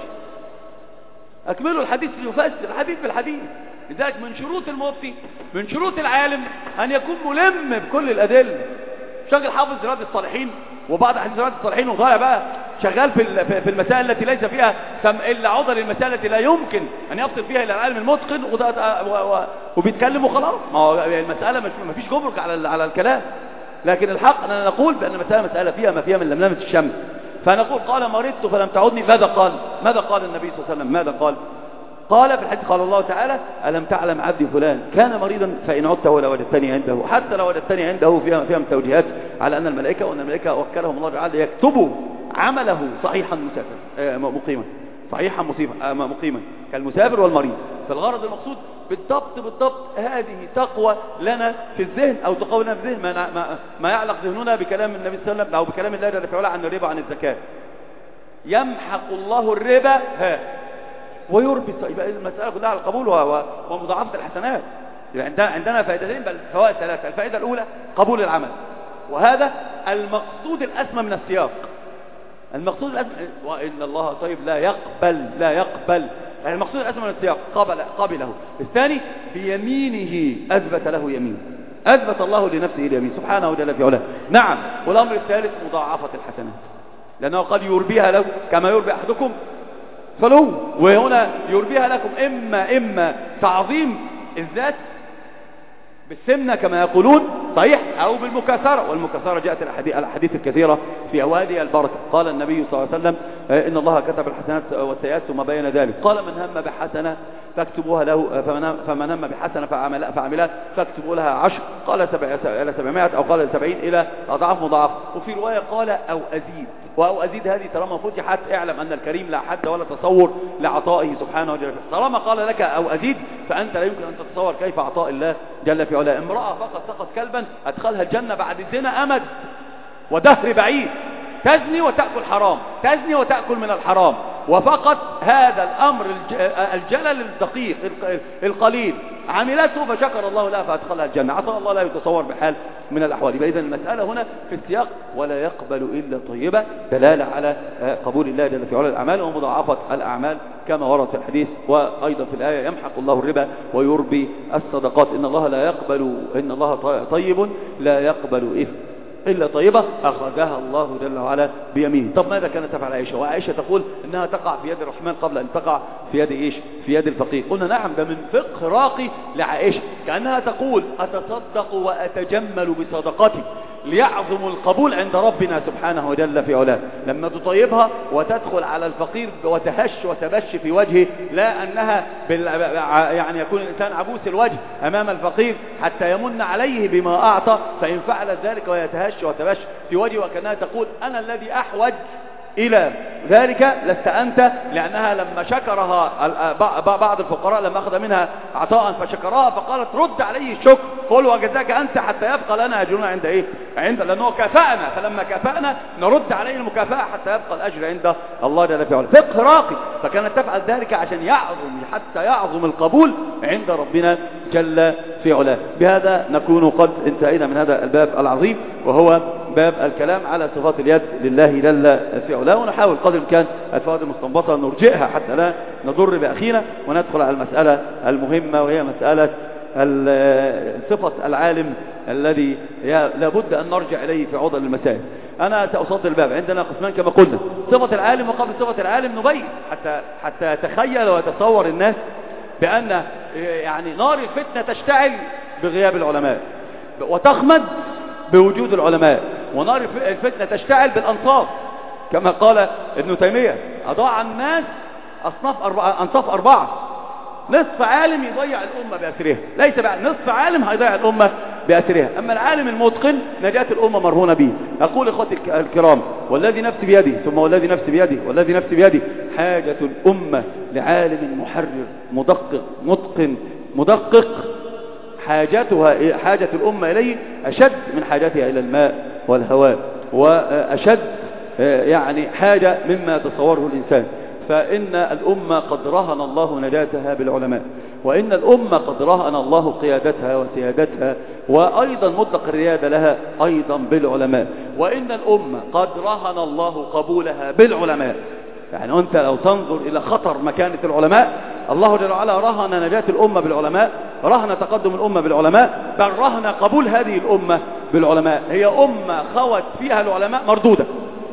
أكملوا الحديث ليفسر الحديث بالحديث. لذلك من شروط المفتي، من شروط العالم أن يكون ملم بكل الأدلة. شغل حافظ رياض الصالحين وبعض أحاديث رياض الصالحين وضايع بقى شغال في في المسائل التي ليس فيها إلا عضل المسائل التي لا يمكن أن يصل فيها إلى العالم المتقن، وبيتكلم وخلاص. ما هو المسألة مش ما فيش جبرك على على الكلام، لكن الحق أننا نقول بأن المسألة مسألة فيها ما فيها من لملمة الشمس. فنقول قال مرضت فلم تعودني. ماذا قال؟ ماذا قال النبي صلى الله عليه وسلم؟ ماذا قال؟ قال في الحديث قال الله تعالى ألم تعلم عبدي فلان كان مريضا فإن عدته لوجدتني عنده. حتى لو وجدتني عنده فيها فيها توجيهات على أن الملائكة وأن الملائكة وكلهم الله تعالى يكتبوا عمله صحيحا مسافر مقيما، صحيحا مصيبا مقيما كالمسافر والمريض. فالغرض المقصود بالضبط بالضبط هذه تقوى لنا في الذهن، أو تقوى لنا في الذهن ما, ما, ما يعلق ذهننا بكلام النبي صلى الله عليه وسلم أو بكلام الله جل وعلا عن الربا عن الزكاة. يمحق الله الربا ها ويربي. يبقى المسألة كلها على القبول ومضاعفة الحسنات. يبقى عندنا فائدتين بل فوائد ثلاثة. الفائدة الأولى قبول العمل، وهذا المقصود الأسمى من السياق. المقصود الأسمى وإن الله طيب لا يقبل لا يقبل يعني المقصود الأسمى من السياق قبل قبله. الثاني بيمينه أثبت له يمين، أثبت الله لنفسه اليمين سبحانه وجل في علاه. نعم. والأمر الثالث مضاعفة الحسنات، لأنه قد يربيها له كما يربي أحدكم فلو، وهنا يربيها لكم إما إما تعظيم الذات بالسمنة كما يقولون صحيح، أو بالمكاثرة. والمكاثرة جاءت الأحاديث الكثيرة في أوادي البركة. قال النبي صلى الله عليه وسلم إن الله كتب الحسنات والسيئات ثم بين ذلك. قال من هم بحسنة فاكتبوها له، فمن هم بحسنة فعملها فاكتبوا لها عشر، قال إلى سبعمائة أو قال سبعين إلى أضعاف مضاعف. وفي رواية قال أو أزيد، وأو أزيد هذه طالما فتحت اعلم أن الكريم لا حد ولا تصور لعطائه سبحانه وتعالى. طالما قال لك أو أزيد فأنت لا يمكن أن تتصور كيف عطاء الله جل في علاه. امرأة فقط سقط كلبا أدخلها الجنة بعد الزنا أمد ودهر بعيد، تزني وتأكل حرام، تزني وتأكل من الحرام، وفقط هذا الأمر الجلل الدقيق القليل عملته فشكر الله لها فأدخلها الجنة. عطاء الله لا يتصور بحال من الأحوال. فإذا المسألة هنا في السياق ولا يقبل إلا طيبة، دلالة على قبول الله جل في علاه الأعمال ومضاعفة الأعمال كما ورد في الحديث. وأيضا في الآية يمحق الله الربا ويربي الصدقات، إن الله لا يقبل إن الله طيب لا يقبل إثم إلا طيبة أخرجها الله جل وعلا بيمينه. طب ماذا كانت تفعل عائشة؟ وعائشة تقول إنها تقع في يد الرحمن قبل أن تقع في يد إيش؟ في يد الفقير. قلنا نعم، ده من فقه راقي لعائشة، كأنها تقول أتصدق وأتجمل بصدقتي ليعظم القبول عند ربنا سبحانه وجل في علاه. لما تطيبها وتدخل على الفقير وتهش وتبش في وجهه، لا أنها بال... يعني يكون الإنسان عبوس الوجه أمام الفقير حتى يمن عليه بما أعطى، فإن فعلت ذلك ويتهش وتبش في وجهه وكأنها تقول أنا الذي أحوج إلى ذلك لست أنت، لأنها لما شكرها بعض الفقراء لما أخذ منها عطاء فشكرها فقالت رد عليه الشكر، قل وجزاك أنت حتى يبقى لنا أجرنا عند إيه؟ عند لأنه كافأنا، فلما كافأنا نرد عليه المكافأة حتى يبقى الأجر عند الله جل في علاه. فقه راقي، فكانت تفعل ذلك عشان يعظم حتى يعظم القبول عند ربنا جل في علاه. بهذا نكون قد انتهينا من هذا الباب العظيم، وهو باب الكلام على صفات اليد لله جل في علاه. ونحاول قدر الإمكان الفوائد المستنبطة نرجئها حتى لا نضر بأخينا، وندخل على المسألة المهمة وهي مسألة صفة العالم الذي لابد أن نرجع إليه في عضل المسائل. أنا سأصدر الباب، عندنا قسمان كما قلنا، صفة العالم، وقبل صفة العالم نبين حتى حتى يتخيل ويتصور الناس بأن يعني نار الفتنة تشتعل بغياب العلماء وتخمد بوجود العلماء، ونار الفتنة تشتعل بالأنصاف كما قال ابن تيمية أضاع الناس أصناف أربعة، أنصاف أربعة، نصف عالم يضيع الأمة بأسرها، ليس بقى نصف عالم هيضيع الأمة بأسرها، أما العالم المتقن نجاة الأمة مرهونة به. أقول إخوتي الكرام والذي نفسي بيده ثم والذي نفسي بيده والذي نفسي بيده، حاجة الأمة لعالم محرر مدقق متقن مدقق، حاجتها حاجة الأمة إليه أشد من حاجتها إلى الماء والهواء، وأشد يعني حاجة مما تصوره الإنسان. فإن الأمة قد رهن الله نجاتها بالعلماء، وإن الأمة قد رهن الله قيادتها وسيادتها وأيضا مطلق الريادة لها أيضا بالعلماء، وإن الأمة قد رهن الله قبولها بالعلماء. يعني أنت لو تنظر إلى خطر مكانة العلماء، الله جل وعلا رهن نجاة الأمة بالعلماء، رهن تقدم الأمة بالعلماء، بل رهن قبول هذه الأمة بالعلماء. هي أمة خوت فيها العلماء مردودة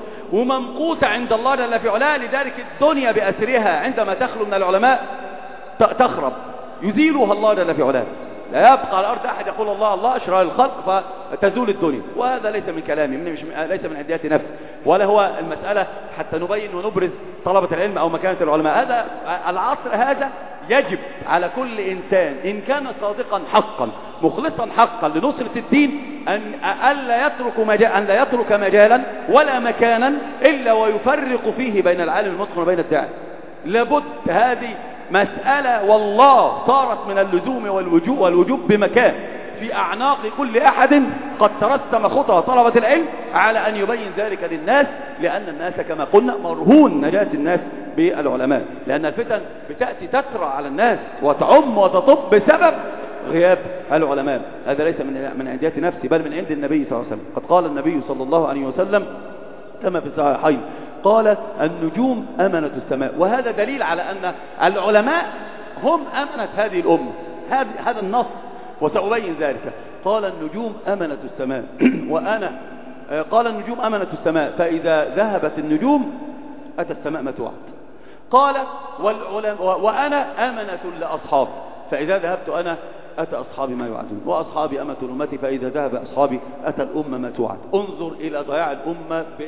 وممقوتة عند الله جل في علاه، لذلك الدنيا بأسرها عندما تخلو من العلماء تخرب، يزيلها الله جل في علاه. لا يبقى على الأرض أحد يقول الله الله أشرى الخلق فتزول الدنيا، وهذا ليس من كلامي، مش ليس من عنديات نفسي، ولا هو المسألة حتى نبين ونبرز طلبة العلم أو مكانة العلماء. هذا العصر هذا يجب على كل إنسان إن كان صادقا حقا مخلصا حقا لنصرة الدين أن ألا يترك مجال أن لا يترك مجالا ولا مكانا إلا ويفرق فيه بين العالم المتقن وبين الداعي. لابد هذه مسألة والله صارت من اللزوم والوجوب والوجوب بمكان في أعناق كل أحد قد ترسم خطى طلبة العلم على أن يبين ذلك للناس، لأن الناس كما قلنا مرهون نجاة الناس بالعلماء، لأن الفتن بتأتي تترى على الناس وتعم وتطب بسبب غياب العلماء. هذا ليس من من عنديات نفسي بل من عند النبي صلى الله عليه وسلم. قد قال النبي صلى الله عليه وسلم كما في الصحيحين، قال النجوم أمنة السماء، وهذا دليل على أن العلماء هم أمنة هذه الأمة، هذا النص وسأبين ذلك. قال النجوم أمنة السماء وأنا قال النجوم أمنة السماء، فإذا ذهبت النجوم أتى السماء ما توعد. قال والعلماء وأنا أمنة لأصحابي، فإذا ذهبت أنا أتى أصحابي ما يوعدون، وأصحابي أمة الأمة، فإذا ذهب أصحابي أتى الأمة ما توعد. انظر إلى ضياع الأمة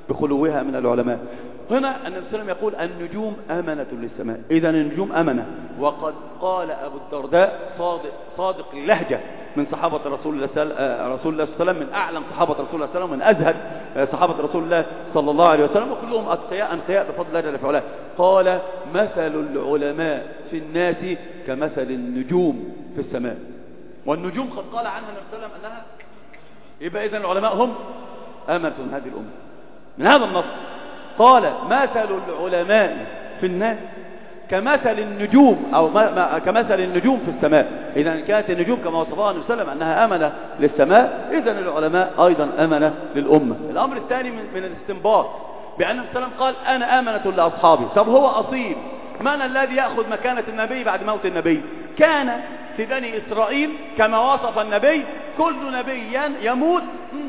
بخلوها من العلماء. هنا النبي صلى الله عليه وسلم يقول النجوم أمنة للسماء، إذا النجوم أمنة. وقد قال أبو الدرداء صادق, صادق اللهجة من صحابة رسول الله صلى الله عليه وسلم، من أعلم صحابة رسول الله صلى الله عليه وسلم، من أزهد صحابة رسول الله صلى الله عليه وسلم، وكلهم أتقياء أنقياء بفضل الله جل وعلا. قال مثل العلماء في الناس كمثل النجوم في السماء. والنجوم قد قال عنها النبي صلى الله عليه وسلم أنها، يبقى إذن العلماء هم أمة هذه الأمة. من هذا النص قال مثل العلماء في الناس كمثل النجوم، أو ما ما كمثل النجوم في السماء. إذا كانت النجوم كما وصفها النبي صلى الله عليه وسلم أنها أمنة للسماء، إذن العلماء أيضا أمنة للأمة. الأمر الثاني من, من الاستنباط بأن النبي صلى الله عليه وسلم قال أنا أمنة لأصحابي. طب هو أصيل، من الذي يأخذ مكانة النبي بعد موت النبي؟ كان في بني إسرائيل كما وصف النبي كل نبي يموت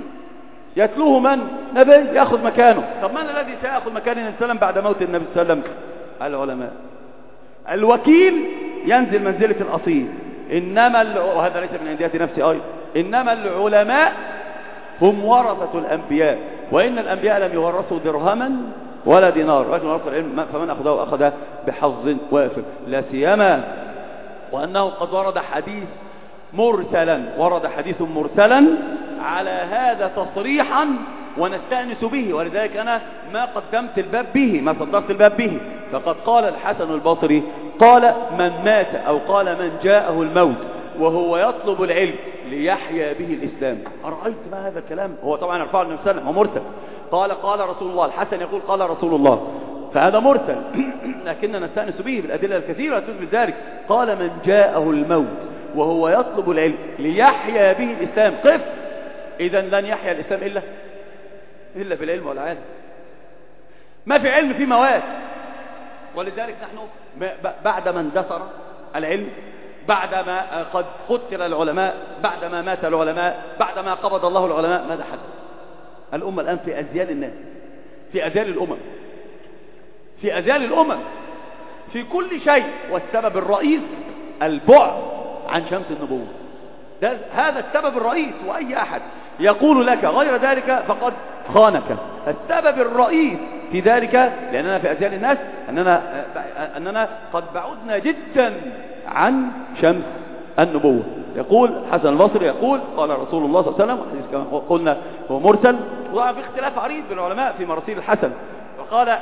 يتلوه من؟ نبي يأخذ مكانه. طب من الذي سيأخذ مكان النبي صلى الله عليه وسلم بعد موت النبي صلى الله عليه وسلم؟ العلماء. الوكيل ينزل منزلة الأصيل، إنما ال... وهذا ليس من عندية نفسي أيضا، إنما العلماء هم ورثة الأنبياء، وإن الأنبياء لم يورثوا درهما ولا دينار، رجل ورث العلم فمن أخذه أخذ بحظ وافر. لا سيما وأنه قد ورد حديث مرسلا، ورد حديث مرسلا على هذا تصريحا ونستأنس به، ولذلك أنا ما قدمت الباب به، ما صدرت الباب به. فقد قال الحسن البصري قال من مات أو قال من جاءه الموت وهو يطلب العلم ليحيا به الإسلام. أرأيت ما هذا الكلام؟ هو طبعا يرفعه النبي صلى الله عليه وسلم ومرسل، قال قال رسول الله، الحسن يقول قال رسول الله، فهذا مرسل لكننا نستأنس به بالأدلة الكثيرة تثبت ذلك. قال من جاءه الموت وهو يطلب العلم ليحيا به الإسلام. قف، إذا لن يحيا الإسلام إلا إلا بالعلم والعلم. ما في علم في مواد، ولذلك نحن بعدما اندثر العلم، بعدما قد قتل العلماء، بعدما مات العلماء، بعدما قبض الله العلماء، ماذا حدث؟ الأمة الآن في أذيال الناس، في أذيال الأمم، في أذيال الأمم في كل شيء. والسبب الرئيس البعد عن شمس النبوة، ده هذا السبب الرئيس. وأي أحد يقول لك غير ذلك فقد خانك. السبب الرئيس في ذلك لأننا في أذيال الناس أننا, أننا قد بعدنا جدا عن شمس النبوة. يقول حسن البصري يقول قال رسول الله صلى الله عليه وسلم، حديث كما قلنا هو مرسل، وطبعا في اختلاف عريض بين العلماء في مراسيل الحسن. وقال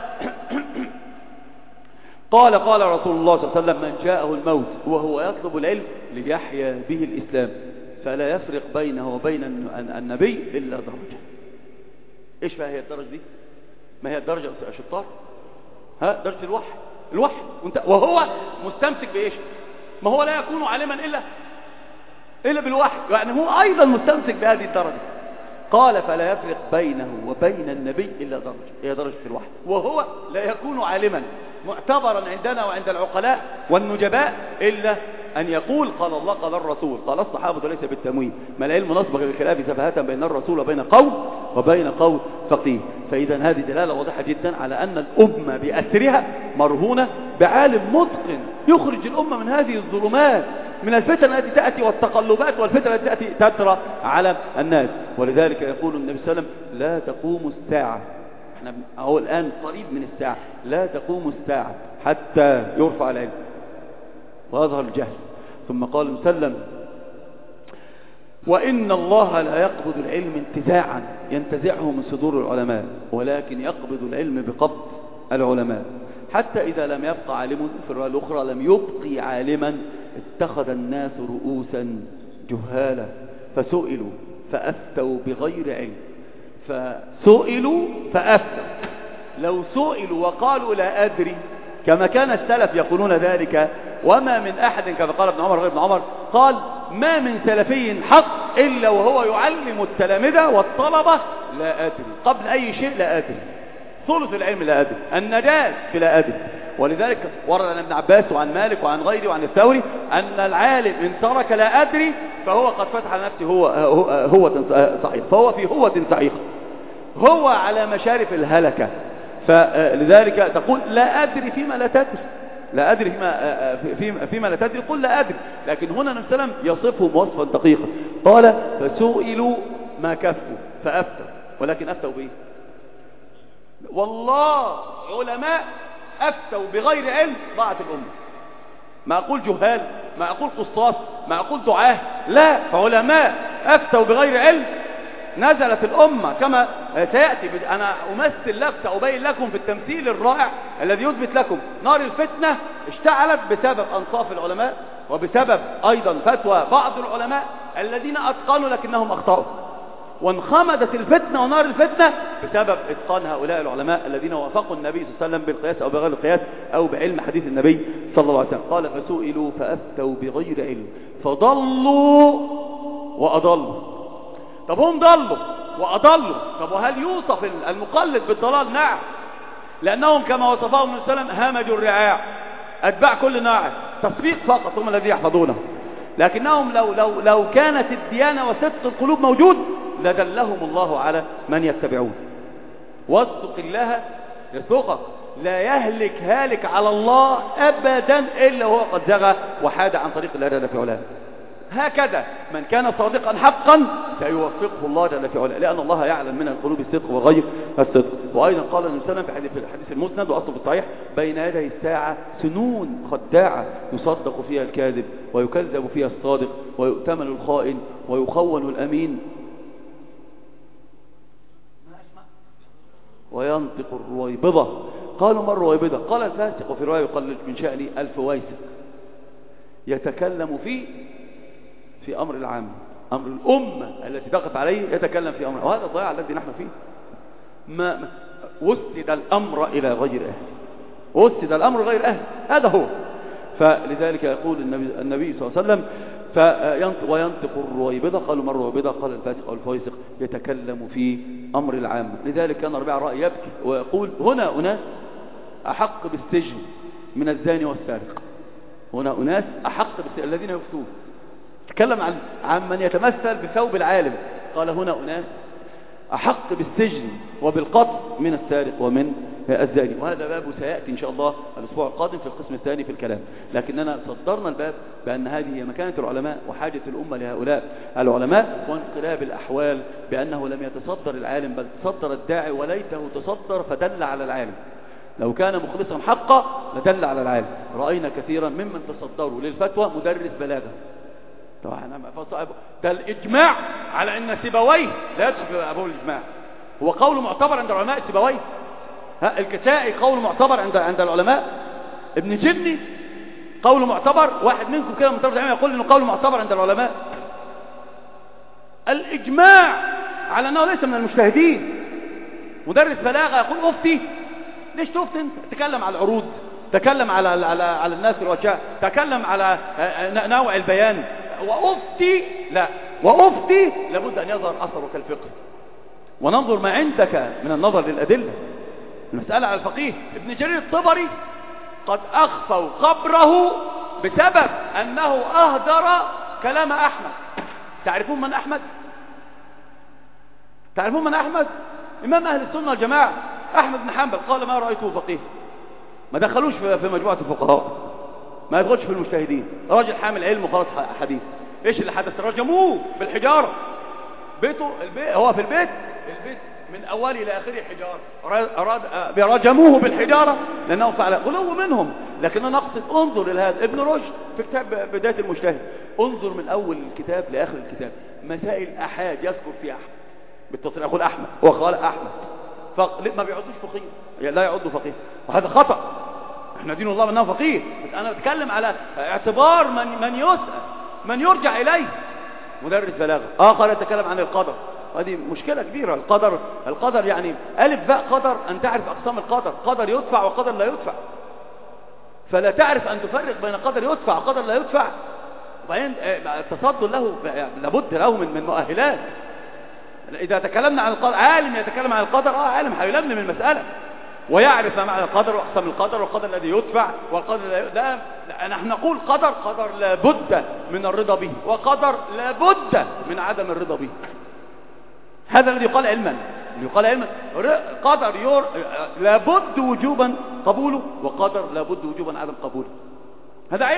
قال قال رسول الله صلى الله عليه وسلم من جاءه الموت وهو يطلب العلم ليحيا به الإسلام فلا يفرق بينه وبين النبي إلا درجة. إيش بقى هي الدرجة دي؟ ما هي الدرجة يا شطار؟ ها، درجة الوحي. الوحي وهو مستمسك بإيش؟ ما هو لا يكون عالما إلا إلا بالوحي، يعني هو أيضا مستمسك بهذه الدرجة. قال فلا يفرق بينه وبين النبي إلا درجة، هي درجة الوحي. وهو لا يكون عالما معتبرا عندنا وعند العقلاء والنجباء إلا أن يقول قال الله قال الرسول قال الصحابة، ليس بالتمويه. ما العلم نصبغ بالخلاف سفهة بين الرسول وبين قول وبين قول فقيه. فإذا هذه دلالة واضحة جدا على أن الأمة بأسرها مرهونة بعالم متقن يخرج الأمة من هذه الظلمات، من الفتن التي تأتي والتقلبات والفتن التي تأتي تترى على الناس. ولذلك يقول النبي صلى الله عليه وسلم لا تقوم الساعة، احنا هو الآن قريب من الساعة، لا تقوم الساعة حتى يرفع العلم ويظهر الجهل. ثم قال مسلم وإن الله لا يقبض العلم انتزاعا ينتزعه من صدور العلماء، ولكن يقبض العلم بقبض العلماء، حتى إذا لم يبقى عالم، في الرواية الأخرى لم يبقي عالما اتخذ الناس رؤوسا جهالا فسئلوا فأفتوا بغير علم. فسئلوا فأفتوا، لو سئلوا وقالوا لا أدري كما كان السلف يقولون ذلك، وما من أحد كما قال ابن عمر غير ابن عمر قال ما من سلفي حق إلا وهو يعلم التلامذة والطلبة لا أدري، قبل أي شيء لا أدري، ثلث العلم لا أدري، النجاة في لا أدري. ولذلك ورد عن ابن عباس وعن مالك وعن غيره وعن الثوري أن العالم إن ترك لا أدري فهو قد فتح على نفسه هو هو صحيح، فهو في هوة صحيحة، هو على مشارف الهلكة. فلذلك تقول لا أدري فيما لا تدري، لا أدري فيما, فيما لا تدري، قل لا أدري. لكن هنا النبي صلى الله عليه وسلم يصفهم وصفا دقيقا، قال فسئلوا ما كفوا فأفتوا، ولكن أفتوا بإيه؟ والله علماء أفتوا بغير علم ضاعت الأمة. ما أقول جهال، ما أقول قصاص، ما أقول دعاه، لا، علماء أفتوا بغير علم نزلت الأمة كما سيأتي. أنا أمثل لك سأبين لكم في التمثيل الرائع الذي يثبت لكم نار الفتنة اشتعلت بسبب أنصاف العلماء، وبسبب أيضا فتوى بعض العلماء الذين أتقنوا لكنهم أخطأوا، وانخمدت الفتنة ونار الفتنة بسبب إتقان هؤلاء العلماء الذين وافقوا النبي صلى الله عليه وسلم بالقياس أو بغير القياس أو بعلم حديث النبي صلى الله عليه وسلم. قال فسئلوا فأفتوا بغير علم فضلوا وأضلوا. طب هم ضلوا وأضلوا، طب وهل يوصف المقلد بالضلال؟ نعم، لأنهم كما وصفهم النبي صلى الله عليه وسلم همجوا الرعاع، أتباع كل ناعم، تصفيق فقط هم الذين يحفظونه. لكنهم لو, لو, لو كانت الديانة وصدق القلوب موجود لدلهم الله على من يتبعون. واصدق الله يرزقك، لا يهلك هالك على الله أبدا إلا هو قد زغى وحاد عن طريق الله جل في علاه. هكذا من كان صادقا حقا سيوفقه الله جل في علاه، لأن الله يعلم من القلوب الصدق وغير الصدق. وأيضا قال النبي صلى الله عليه وسلم في الحديث المسند وأصله في الصحيح: بين يدي الساعة سنون خداعة يصدق فيها الكاذب ويكذب فيها الصادق ويؤتمن الخائن ويخون الأمين وينطق الرويبضة. قالوا ما الرويبضة؟ قال الفاسق، وفي رواية يقال من شأني الفويسق، يتكلم في في أمر العام، أمر الأمة التي تقف عليه يتكلم في أمر، وهذا الضياع الذي نحن فيه. ما وسد الأمر إلى غير أهل، وسد الأمر غير أهل، هذا هو. فلذلك يقول النبي, النبي صلى الله عليه وسلم فينطق وينطق الرويبضة. قالوا ما الرويبضة؟ قال الفاسق أو الفويسق يتكلم في أمر العام. لذلك كان ربيع الرأي يبكي ويقول: هنا أناس أحق بالسجن من الزاني والسارق، هنا أناس أحق بالسجن الذين يفتون. تكلم عن عن من يتمثل بثوب العالم، قال: هنا أناس أحق بالسجن وبالقتل من السارق ومن الزاني. وهذا باب سيأتي إن شاء الله الأسبوع القادم في القسم الثاني في الكلام. لكننا صدرنا الباب بأن هذه هي مكانة العلماء وحاجة الأمة لهؤلاء العلماء، وانقلاب الأحوال بأنه لم يتصدر العالم بل تصدر الداعي، وليته تصدر فدل على العالم. لو كان مخلصا حقا لدل على العالم. رأينا كثيرا ممن تصدروا للفتوى مدرس بلاغة. ده الإجماع على أن سيبويه لا يشبه أبوه الإجماع، هو قول معتبر عند العلماء. سيبويه الكسائي قول معتبر عند عند العلماء. ابن جني قول معتبر. واحد منكم كده من طرف العلماء يقول انه قول معتبر عند العلماء. الإجماع على أنه ليس من المجتهدين. مدرس بلاغة يقول أفتي. ليش تفتي انت؟ تكلم على العروض، تكلم على على على الناس الوجهاء، تكلم على نوع البيان. وأفتي لا، وأفتي لابد أن يظهر أثره كالفقه، وننظر ما عندك من النظر للأدلة. المسألة على الفقيه. ابن جرير الطبري قد أخفوا قبره بسبب أنه أهدر كلام أحمد. تعرفون من أحمد؟ تعرفون من أحمد؟ إمام أهل السنة والجماعة أحمد بن حنبل قال: ما رأيته فقيه. ما دخلوش في مجموعة الفقهاء، ما يدخلش في المجتهدين، راجل حامل علم وخلاص حديث. ايش اللي حدث؟ رجموه بالحجارة. بيته البيت هو في البيت البيت من اوله الى اخره حجارة. أراد رجموه بالحجارة لانه فعل غلو منهم. لكن انا اقصد انظر الى هذا. ابن رشد في كتاب بداية المجتهد انظر من اول الكتاب لاخر الكتاب مسائل احاد يذكر فيها احمد بالتصريح، يقول احمد وقال احمد، فما بيعدوش فقيه، لا يعدوا فقيه، وهذا خطأ. احنا دين الله منه فقيه، بس انا بتكلم على اعتبار من من يسأل، من يرجع اليه. مدرس بلاغه اخر يتكلم عن القدر، هذه مشكلة كبيرة. القدر القدر يعني ألف باء قدر، أن تعرف أقسام القدر. قدر يدفع وقدر لا يدفع، فلا تعرف أن تفرق بين قدر يدفع وقدر لا يدفع. وبعدين التصدر له لابد له من من مؤهلات. إذا تكلمنا عن القدر، عالم يتكلم عن القدر، اه عالم هيلملم المسألة ويعرف ما معنى القدر واقسام القدر والقدر الذي يدفع والقدر لا, لا, لا نحن نقول قدر قدر لابد من الرضا به، وقدر لابد من عدم الرضا به. هذا الذي يقال علما، اللي يقال علما قدر يور لابد وجوبا قبوله، وقدر لابد وجوبا عدم قبوله. هذا علم.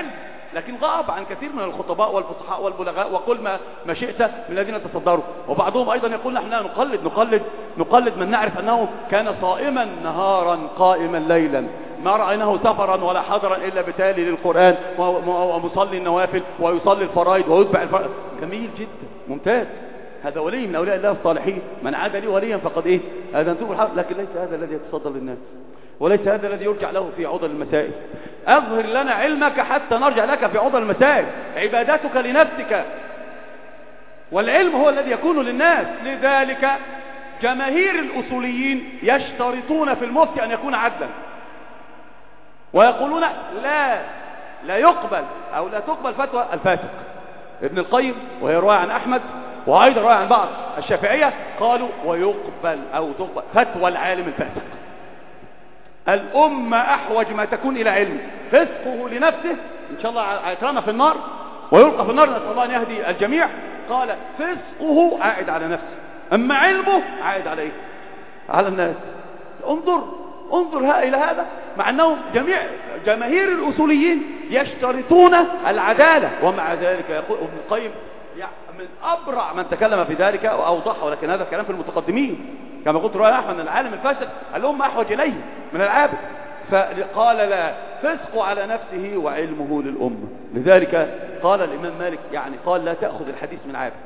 لكن غاب عن كثير من الخطباء والفصحاء والبلغاء وكل ما ما شئت من الذين تصدروا. وبعضهم أيضا يقول نحن نقلد نقلد نقلد من نعرف أنه كان صائما نهارا قائما ليلا، ما رأيناه سفرا ولا حضرا إلا بتالي للقرآن ومصلي النوافل ويصلي الفرائض ويتبع الفرائض. جميل جدا، ممتاز، هذا ولي من أولياء الله الصالحين، من عاد لي وليا فقد إيه آذنته بالحق. لكن ليس هذا الذي يتصدر للناس، وليس هذا الذي يرجع له في عضل المسائل. أظهر لنا علمك حتى نرجع لك في عضل المسائل. عبادتك لنفسك، والعلم هو الذي يكون للناس. لذلك جماهير الأصوليين يشترطون في المفتي أن يكون عدلا، ويقولون لا لا يقبل أو لا تقبل فتوى الفاسق. ابن القيم وهي رواية عن أحمد وأيضا رواية عن بعض الشافعية قالوا ويقبل أو تقبل فتوى العالم الفاسق. الأمة أحوج ما تكون إلى علم، فسقه لنفسه إن شاء الله يترمى في النار ويلقى في النار، نسأل الله أن يهدي الجميع. قال فسقه عائد على نفسه، أما علمه عائد على إيه؟ على الناس. انظر انظر إلى هذا، مع أنهم جميع جماهير الأصوليين يشترطون العدالة، ومع ذلك يقول ابن القيم من أبرع من تكلم في ذلك وأوضحه، ولكن هذا الكلام في المتقدمين كما قلت رأي أحمد، العالم الفاسق الأمة أحوج إليه من العابد، فقال لا، فسق على نفسه وعلمه للأمة. لذلك قال الإمام مالك يعني قال لا تأخذ الحديث من عابد،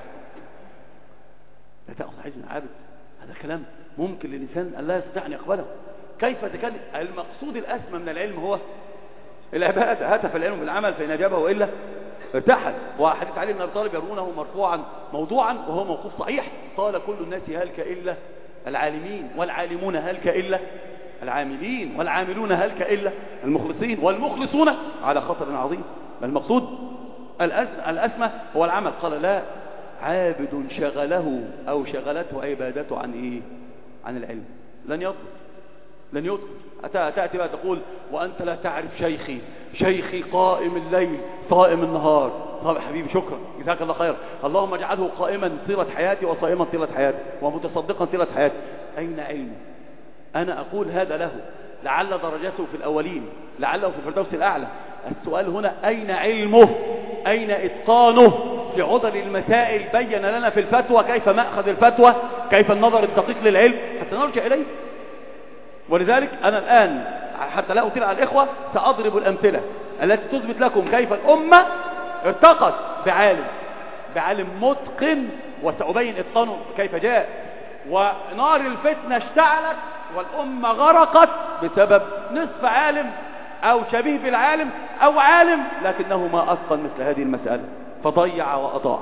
لا تأخذ الحديث من عابد. هذا كلام ممكن للإنسان أن لا يستطيع أن يقبله. كيف تكلم؟ المقصود الأسمى من العلم هو العبادة. هتف العلم بالعمل فإن أجابه وإلا ارتحل. وحديث علي بن أبي طالب يرونه مرفوعا موضوعا وهو موقوف صحيح، قال كل الناس هلك إلا العالمين، والعالمون هلك إلا العاملين، والعاملون هلك إلا المخلصين، والمخلصون على خطر عظيم. المقصود الأسمى هو العمل. قال لا، عابد شغله أو شغلته عبادته عن إيه؟ عن العلم، لن يضبط لن يدخل. تأتي بقى تقول وأنت لا تعرف شيخي، شيخي قائم الليل صائم النهار. طب حبيبي شكرا، جزاك الله خير، اللهم اجعله قائما طيلة حياتي وصائما طيلة حياتي ومتصدقا طيلة حياتي. أين علمه؟ أنا أقول هذا له، لعل درجته في الأولين، لعله في الفردوس الأعلى. السؤال هنا أين علمه؟ أين إتقانه في عضل المسائل؟ بين لنا في الفتوى كيف مأخذ الفتوى، كيف النظر الدقيق للعلم حتى نرجع إليه. ولذلك أنا الآن حتى لا أطيل على الإخوة سأضرب الأمثلة التي تثبت لكم كيف الأمة ارتقت بعالم بعالم متقن، وسأبين إتقانه كيف جاء. ونار الفتنة اشتعلت والأمة غرقت بسبب نصف عالم أو شبيه بالعالم أو عالم لكنه ما أتقن مثل هذه المسألة فضيع وأضاع.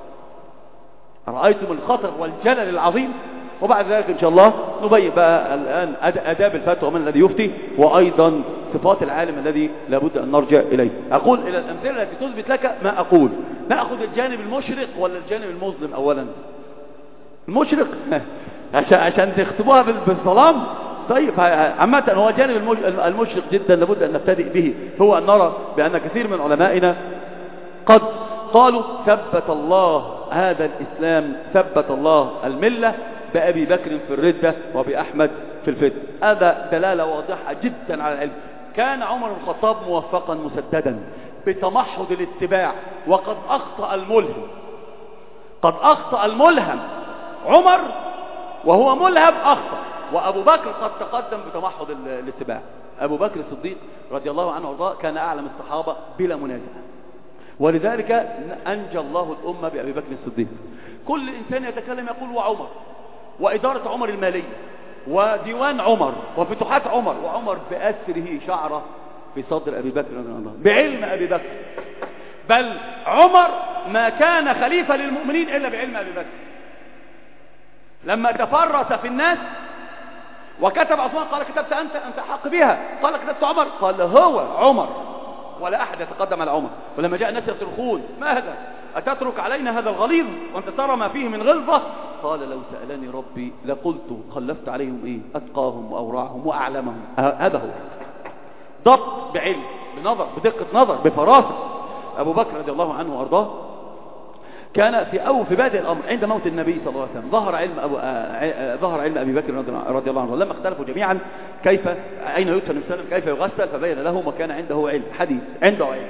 رأيتم الخطر والجلل العظيم. وبعد ذلك إن شاء الله نبين بقى الآن أداب الفتوى من الذي يفتي، وأيضا صفات العالم الذي لابد أن نرجع إليه. أقول إلى الأمثلة التي تثبت لك ما أقول. نأخذ الجانب المشرق ولا الجانب المظلم؟ أولا المشرق عشان عشان تختبوها بالظلام. طيب عامة هو جانب المشرق جدا لابد أن نبتدئ به، هو أن نرى بأن كثير من علمائنا قد قالوا ثبت الله هذا الإسلام، ثبت الله الملة بأبي بكر في الردة وبأحمد في الفتن. هذا دلالة واضحة جدا على العلم. كان عمر بن الخطاب موفقا مسددا بتمحض الاتباع، وقد أخطأ الملهم قد أخطأ الملهم عمر وهو ملهم أخطأ، وأبو بكر قد تقدم بتمحض الاتباع. أبو بكر الصديق رضي الله عنه وارضاه كان أعلم الصحابة بلا منازع، ولذلك أنجى الله الأمة بأبي بكر الصديق. كل إنسان يتكلم يقول وعمر، وإدارة عمر المالية، وديوان عمر، وفتوحات عمر، وعمر بأسره شعره في صدر أبي بكر رضي الله عنه بعلم أبي بكر. بل عمر ما كان خليفة للمؤمنين إلا بعلم أبي بكر. لما تفرس في الناس وكتب عثمان قال كتبت أنت أنت حق بها، قال كتبت عمر قال هو عمر، ولا أحد يتقدم على عمر. ولما جاء الناس يصرخون ما هذا، أتترك علينا هذا الغليظ وأنت ترى ما فيه من غلظة؟ قال لو سألني ربي لقلت خلفت عليهم إيه؟ أتقاهم وأورعهم وأعلمهم. هذا هو ضبط بعلم، بنظر، بدقة نظر، بفراسة. أبو بكر رضي الله عنه وأرضاه كان في أو في بادئ الأمر عند موت النبي صلى الله عليه وسلم ظهر علم أبو آه ظهر علم أبي بكر رضي الله عنه. لما اختلفوا جميعا كيف أين يدفن السلم كيف يغسل، فبين لهم وكان عنده علم حديث عنده علم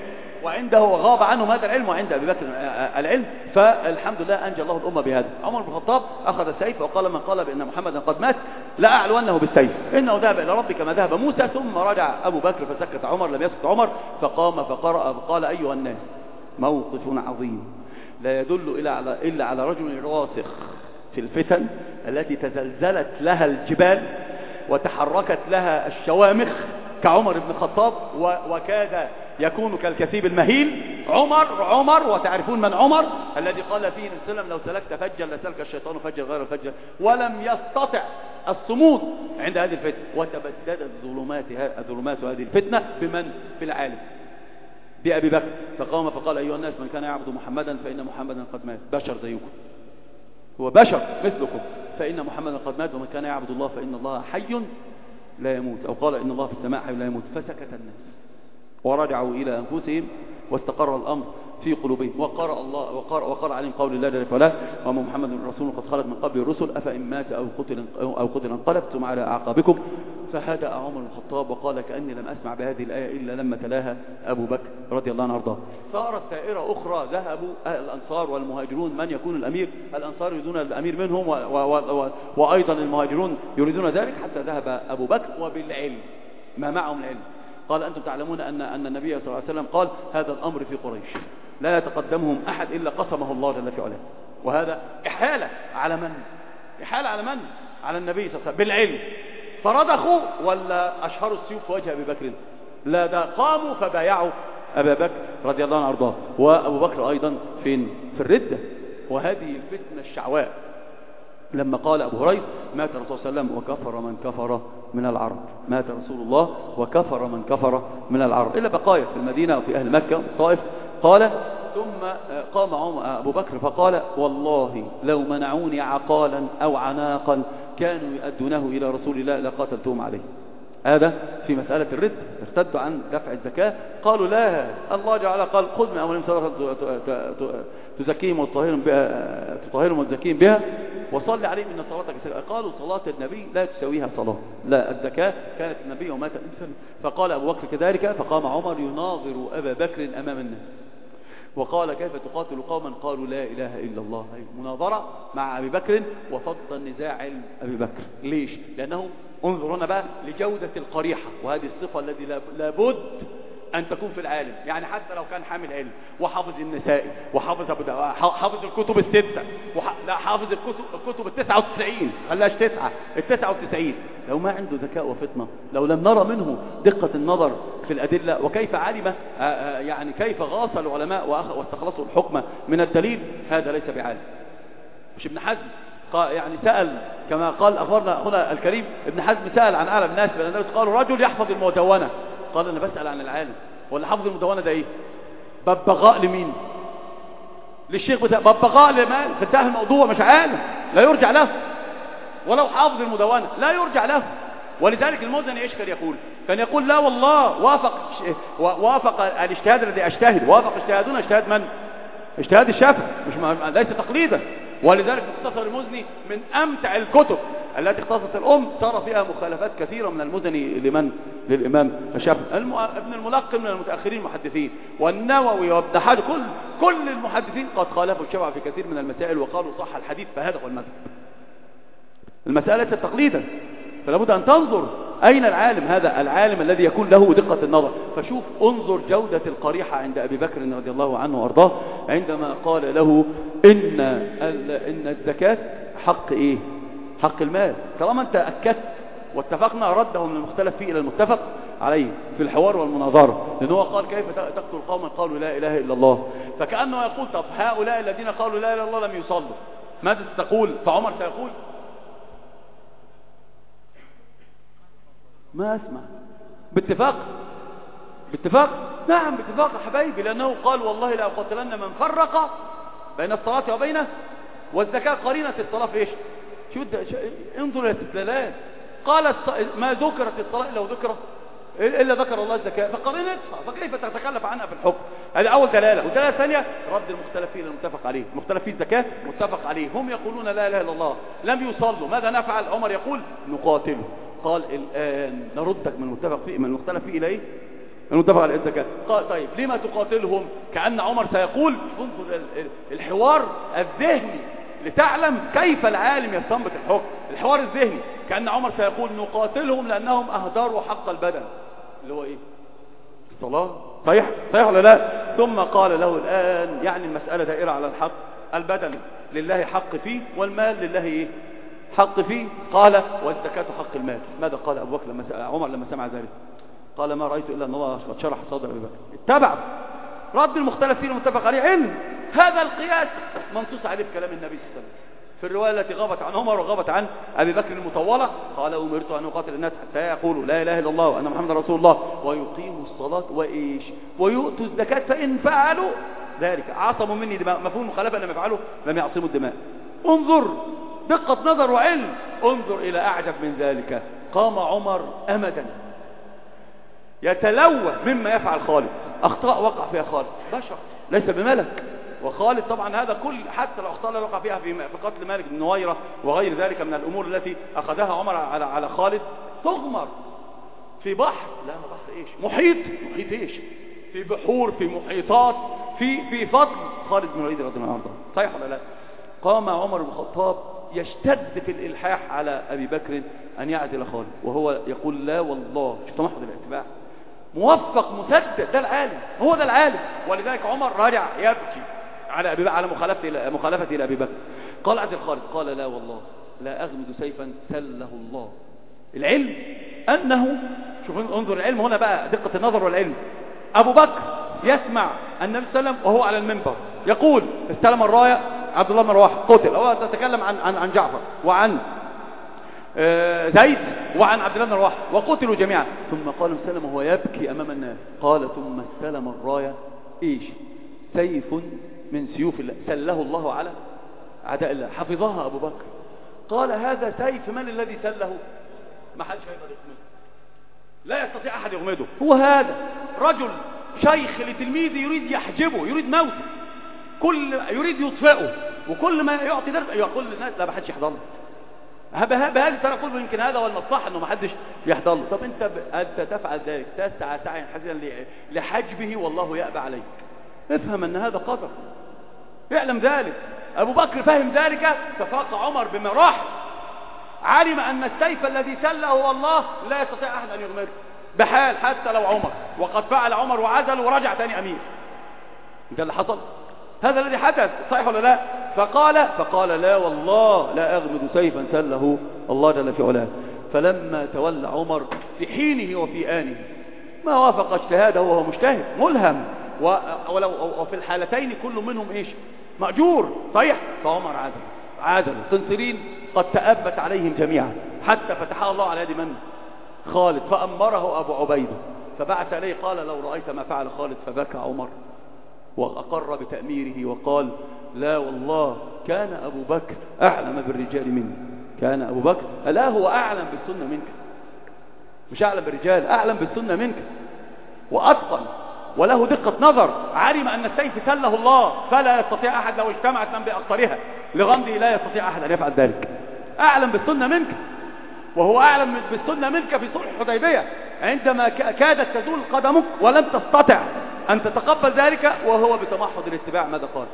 وعنده وغاب عنه هذا العلم، وعند أبي بكر العلم، فالحمد لله أنجى الله الأمة بهذا. عمر بن الخطاب أخذ السيف وقال من قال بأن محمدا قد مات لا أعلونه بالسيف، إنه ذهب إلى ربي كما ذهب موسى. ثم رجع أبو بكر فسكت عمر، لم يسكت عمر، فقام فقرأ فقال أيها الناس موقف عظيم لا يدل إلا على, إلا على رجل راسخ في الفتن التي تزلزلت لها الجبال وتحركت لها الشوامخ كعمر بن الخطاب، وكاد يكون كالكثيب المهيل. عمر عمر وتعرفون من عمر الذي قال فيه النبي صلى الله عليه وسلم لو سلكت فجا لسلك الشيطان فجا غير الفجر، ولم يستطع الصمود عند هذه الفتنة. وتبددت ظلمات ظلمات هذه الفتنة بمن؟ بالعالم، بأبي بكر. فقام فقال أيها الناس من كان يعبد محمدا فإن محمدا قد مات. بشر زيكم، هو بشر مثلكم، فإن محمدا قد مات، ومن كان يعبد الله فإن الله حي لا يموت، أو قال إن الله في السماء حي لا يموت. فسكت الناس ورجعوا إلى أنفسهم واستقر الأمر في قلوبهم. وقرأ الله وقرأ, وقرأ عليهم قول الله جل وعلا وما محمد رسول قد خلت من قبل الرسل أفإن مات أو قتل أو قتل انقلبتم على أعقابكم. فهدأ عمر بن الخطاب وقال كأني لم أسمع بهذه الآية إلا لما تلاها أبو بكر رضي الله عنه وارضاه. صارت دائرة أخرى، ذهبوا الأنصار والمهاجرون من يكون الأمير، الأنصار يريدون الأمير منهم و و و وأيضا المهاجرون يريدون ذلك، حتى ذهب أبو بكر وبالعلم ما معهم العلم. قال أنتم تعلمون أن أن النبي صلى الله عليه وسلم قال هذا الأمر في قريش لا يتقدمهم أحد إلا قسمه الله جل في علاه. وهذا إحالة على من؟ إحالة على من؟ على النبي صلى الله عليه وسلم بالعلم. فرضخوا ولا أشهروا السيوف في وجه أبي بكر؟ لا، ده قاموا فبايعوا أبا بكر رضي الله عنه وارضاه. وأبو بكر أيضا فين؟ في الردة. وهذه الفتنة الشعواء لما قال أبو هريرة مات الرسول صلى الله عليه وسلم وكفر من كفر من العرب، مات رسول الله وكفر من كفر من العرب، إلا بقايا في المدينة وفي أهل مكة والطائف. قال ثم قام أبو بكر فقال والله لو منعوني عقالا أو عناقا كانوا يؤدونه إلى رسول الله لقاتلتهم عليه. هذا في مسألة الرد، ارتدوا عن دفع الزكاة، قالوا لا، الله جعل قال خذ من أموالهم صدقة تزكيهم وتطهرهم بها تطهرهم وتزكيهم بها وصل عليهم إن صلاتك. قالوا صلاة النبي لا تساويها صلاة، لا، الزكاة كانت النبي ومات الإنسان. فقال أبو بكر كذلك، فقام عمر يناظر أبا بكر أمام الناس وقال كيف تقاتل قوما قالوا لا إله إلا الله. مناظرة مع أبي بكر وفض النزاع علم أبي بكر. ليش؟ لأنه انظر هنا بقى لجودة القريحة، وهذه الصفة التي لابد أن تكون في العالم. يعني حتى لو كان حامل علم وحافظ النسائي وحافظ أبو داود حافظ الكتب الستة وح... لا حافظ الكتب الكتب التسعة وتسعين، خلاش تسعة التسعة وتسعين، لو ما عنده ذكاء وفطنة، لو لم نرى منه دقة النظر في الأدلة وكيف علم يعني كيف غاص العلماء واستخلصوا الحكم من الدليل، هذا ليس بعالم. مش ابن حزم يعني سأل كما قال أخبرنا أخونا الكريم، ابن حزم سأل عن أعلم الناس بين الناس، قالوا رجل يحفظ المدونة، قال أنا بسأل عن العالم. ولا حفظ المدونة ده إيه؟ ببغاء لمين؟ للشيخ بتاع ببغاء لمن فتاه الموضوع، مش عالم لا يرجع له، ولو حافظ المدونة لا يرجع له. ولذلك المزني ايش كان يقول؟ كان يقول لا والله وافق وافق الاجتهاد الذي اجتهد، وافق اجتهادنا اجتهاد من؟ اجتهاد الشافعي، مش ليس تقليدا. ولذلك مختصر المزني من امتع الكتب التي اختصصت الام، صار فيها مخالفات كثيره من المزني لمن؟ للامام الشافعي. الم... ابن الملقن من المتاخرين المحدثين، والنووي وابن حجر، كل كل المحدثين قد خالفوا الشافعي في كثير من المسائل وقالوا صح الحديث، فهذا هو المذهب. المساله ليست تقليدا، فلا بد ان تنظر اين العالم، هذا العالم الذي يكون له دقه النظر. فشوف انظر جوده القريحه عند ابي بكر رضي الله عنه وارضاه عندما قال له ان ان الزكاه حق ايه؟ حق المال. طالما انت اكدت واتفقنا رده من المختلف فيه الى المتفق عليه في الحوار والمناظره، لانه قال كيف تقتل قوما قالوا لا اله الا الله، فكانه يقول طب هؤلاء الذين قالوا لا اله الا الله لم يصلوا ماذا تقول؟ فعمر سيقول ما اسمع. باتفاق باتفاق نعم باتفاق يا حبايبي، لانه قال والله لا اقاتلن من فرق بين الصلاه وبينه والزكاه. قرينه الصلاه في ايش؟ شو انظر الى الاستدلالات. قال ما ذكرت الصلاه الا وذكر الا ذكر الله الزكاه، فقرينتها، فكيف تتكلف عنها في الحكم؟ هذه اول دلاله. والدلاله الثانيه رد المختلفين الى المتفق عليه. المختلف في الزكاه متفق عليه، هم يقولون لا اله الا الله لم يصلوا، ماذا نفعل؟ عمر يقول نقاتله. قال الان نردك من المتفق فيه من المختلف فيه الى ايه؟ المتفق على الزكاة. قال طيب لما تقاتلهم؟ كأن عمر سيقول، انظر الحوار الذهني لتعلم كيف العالم يستنبط الحكم، الحوار الذهني كأن عمر سيقول نقاتلهم لأنهم أهدروا حق البدن اللي هو إيه؟ الصلاة. صحيح؟ صحيح ولا لا؟ ثم قال له الآن يعني المسألة دائرة على الحق، البدن لله حق فيه والمال لله إيه؟ حق فيه. قال والزكاة حق المال. ماذا قال أبو بكر لما عمر لما سمع ذلك؟ قال ما رأيت إلا أن الله قد شرح صدر أبي بكر. اتبع رد المختلف فيه المتفق عليه علم. هذا القياس منصوص عليه في كلام النبي صلى الله عليه وسلم في الرواية التي غابت عن عمر وغابت عن أبي بكر المطولة. قال أمرت أن أقاتل الناس حتى يقولوا لا إله إلا الله وأن محمد رسول الله ويقيموا الصلاة وإيش ويؤتوا الزكاة فإن فعلوا ذلك عصموا مني دماء. مفهوم مخالفة لما يفعلوا لم يعصموا الدماء. انظر دقة نظر وعلم. انظر إلى أعجب من ذلك. قام عمر أمدا يتلوى مما يفعل خالد. أخطاء وقع فيها خالد، بشر ليس بملك. وخالد طبعا هذا كل حتى لو أخطاء وقع فيها في قتل مالك بن نويرة وغير ذلك من الأمور التي أخذها عمر على على خالد تغمر في بحر. لا بحر إيش؟ محيط. محيط إيش؟ في بحور، في محيطات، في في فضل خالد بن الوليد رضي الله عنه. صحيح ولا لا؟ قام عمر بن الخطاب يشتد في الإلحاح على أبي بكر أن يعدل خالد وهو يقول لا والله. شوف محض الاتباع موفق مسدد. ده العالم، هو ده العالم. ولذلك عمر راجع يبكي على أبي على مخالفته مخالفته لأبي بكر. قال عدل خالد قال لا والله لا أغمد سيفا سله الله. العلم أنه شوف انظر العلم هنا بقى دقة النظر والعلم. أبو بكر يسمع النبي صلى الله عليه وسلم وهو على المنبر يقول استلم الراية عبد الله بن رواحة قتل. هو تتكلم عن عن عن جعفر وعن زيد وعن عبد الله بن رواحة وقتلوا جميعا. ثم قال وسلم وهو يبكي أمام الناس قال ثم استلم الراية ايش؟ سيف من سيوف الله سله الله على أعداء الله. حفظها أبو بكر. قال هذا سيف من الذي سله؟ ما حدش هيقدر يغمده، لا يستطيع أحد يغمده. هو هذا رجل شيخ لتلميذه يريد يحجبه، يريد موته، كل يريد يطفئه، وكل ما يعطي درس يقول للناس لا ما حدش يحضر له. بهذه ترى كله يمكن هذا هو المصلحة انه ما حدش يحضر له. طب انت ب... انت تفعل ذلك تسعى سعيا حزينا لحجبه والله يأبى عليك. افهم ان هذا قدر، اعلم ذلك. ابو بكر فهم ذلك ففاق عمر بمراحل، علم ان السيف الذي سله هو الله لا يستطيع احد ان يغمره بحال حتى لو عمر. وقد فعل عمر وعزل ورجع ثاني امير. ده اللي حصل، هذا الذي حدث. صحيح ولا لا؟ فقال فقال لا والله لا أغمد سيفا سله الله جل في علاه. فلما تولى عمر في حينه وفي آنه ما وافق اجتهاده وهو مجتهد ملهم، ولو وفي الحالتين كل منهم ايش؟ مأجور. صحيح. فعمر عادل عادل تنصرين قد تأبت عليهم جميعا حتى فتحها الله على يد من؟ خالد. فأمره أبو عبيدة فبعث إليه قال لو رأيت ما فعل خالد. فبكى عمر وأقر بتأميره وقال لا والله كان أبو بكر أعلم بالرجال مني. كان أبو بكر لا هو أعلم بالسنة منك، مش أعلم بالرجال، أعلم بالسنة منك وأتقن وله دقة نظر. علم أن السيف سله الله فلا يستطيع أحد لو اجتمعت من بأقطارها لغمده لا يستطيع أحد أن يفعل ذلك. أعلم بالسنة منك وهو أعلم بالسنة منك في صلح الحديبية عندما كادت تزول قدمك ولم تستطع أن تتقبل ذلك وهو بتمحض الاتباع. ماذا قال؟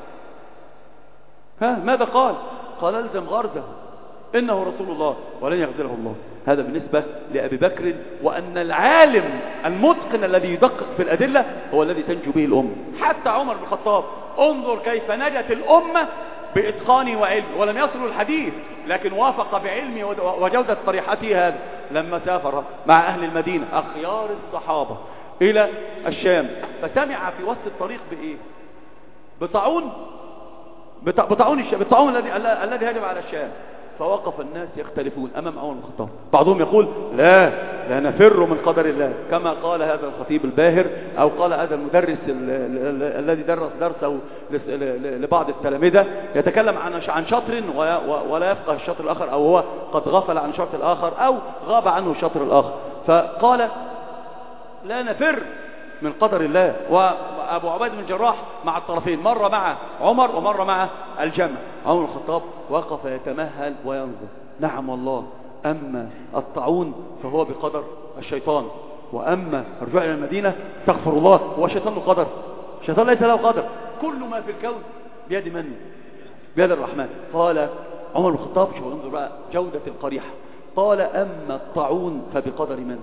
ها ماذا قال؟ قال الزم غرزه إنه رسول الله ولن يغزله الله. هذا بالنسبة لأبي بكر. وأن العالم المتقن الذي يدقق في الأدلة هو الذي تنجو به الأمة. حتى عمر بن الخطاب انظر كيف نجت الأمة بإتقانه وعلمه. ولم يصلوا الحديث لكن وافق بعلمه وجودة طريحته هذا لما سافر مع أهل المدينة أخيار الصحابة إلى الشام. فسمع في وسط الطريق بإيه؟ بطاعون بطاعون الشام، الطاعون الذي الذي هجم على الشام. فوقف الناس يختلفون أمام عمر بن الخطاب. بعضهم يقول لا لا نفر من قدر الله كما قال هذا الخطيب الباهر أو قال هذا المدرس الذي درس درسه لبعض التلامذة يتكلم عن عن شطر ولا يفقه الشطر الآخر أو هو قد غفل عن شطر الآخر أو غاب عنه الشطر الآخر. فقال لا نفر من قدر الله. وأبو عبيدة بن الجراح مع الطرفين، مرة مع عمر ومرة مع الجمع. عمر بن الخطاب وقف يتمهل وينظر. نعم والله أما الطاعون فهو بقدر الشيطان وأما الرجوع إلى المدينة استغفر الله. هو الشيطان له قدر؟ الشيطان ليس له قدر. كل ما في الكون بيد من؟ بيد الرحمن. قال عمر بن الخطاب، شوف انظر بقى جودة القريحة، قال أما الطاعون فبقدر من؟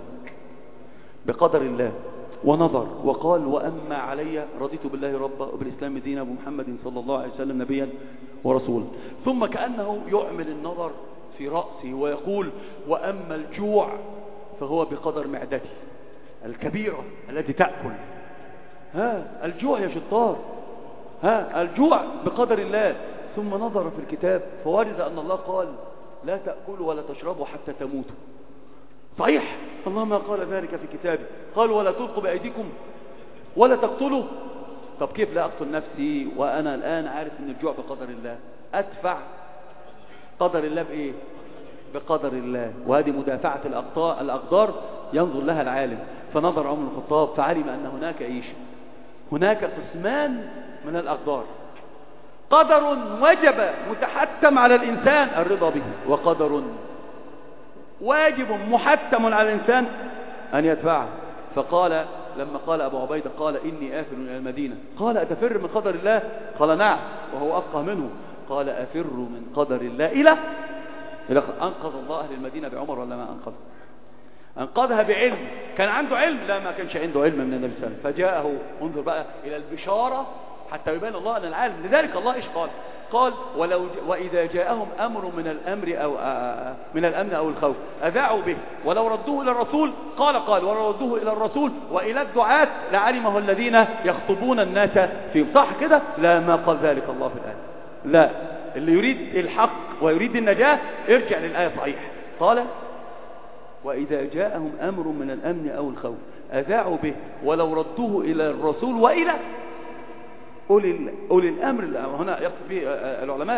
بقدر الله. ونظر وقال وأما علي رضيت بالله ربا وبالإسلام دينا ومحمد صلى الله عليه وسلم نبيا ورسولا. ثم كأنه يعمل النظر في رأسه ويقول وأما الجوع فهو بقدر معدتي الكبيرة التي تأكل. ها الجوع يا شطار، ها الجوع بقدر الله. ثم نظر في الكتاب فوجد أن الله قال لا تأكلوا ولا تشربوا حتى تموتوا. صحيح الله ما قال ذلك في كتابه، قال ولا تلقوا بأيديكم ولا تقتلوا. طب كيف لا أقتل نفسي وأنا الآن عارف أن الجوع بقدر الله؟ أدفع قدر الله بإيه؟ بقدر الله. وهذه مدافعة الأقدار ينظر لها العالم. فنظر عمر بن الخطاب فعلم أن هناك إيش؟ هناك قسمان من الأقدار، قدر وجب متحتم على الإنسان الرضا به، وقدر واجب محتم على الإنسان أن يدفعه. فقال لما قال أبو عبيدة قال إني آفر إلى المدينة، قال أتفر من قدر الله؟ قال نعم، وهو أفقه منه. قال أفر من قدر الله إلى إلى أنقذ الله أهل المدينة بعمر ولا ما أنقذ؟ أنقذها بعلم. كان عنده علم؟ لا، ما كانش عنده علم من النبي صلى الله عليه وسلم. فجاءه، انظر بقى إلى البشارة حتى يبين الله أن العالم. لذلك الله إيش قال؟ قال ولو وإذا جاءهم أمر من الأمر أو آآ من الأمن أو الخوف أذاعوا به ولو ردوه إلى الرسول، قال قال ولو ردوه إلى الرسول وإلى الدعاة لعلمه الذين يخطبون الناس فيهم. صح كده؟ لا، ما قال ذلك الله في الآية. لا، اللي يريد الحق ويريد النجاة ارجع للآية صحيح. قال وإذا جاءهم أمر من الأمن أو الخوف أذاعوا به ولو ردوه إلى الرسول وإلى أولي الأمر. هنا يقصد به العلماء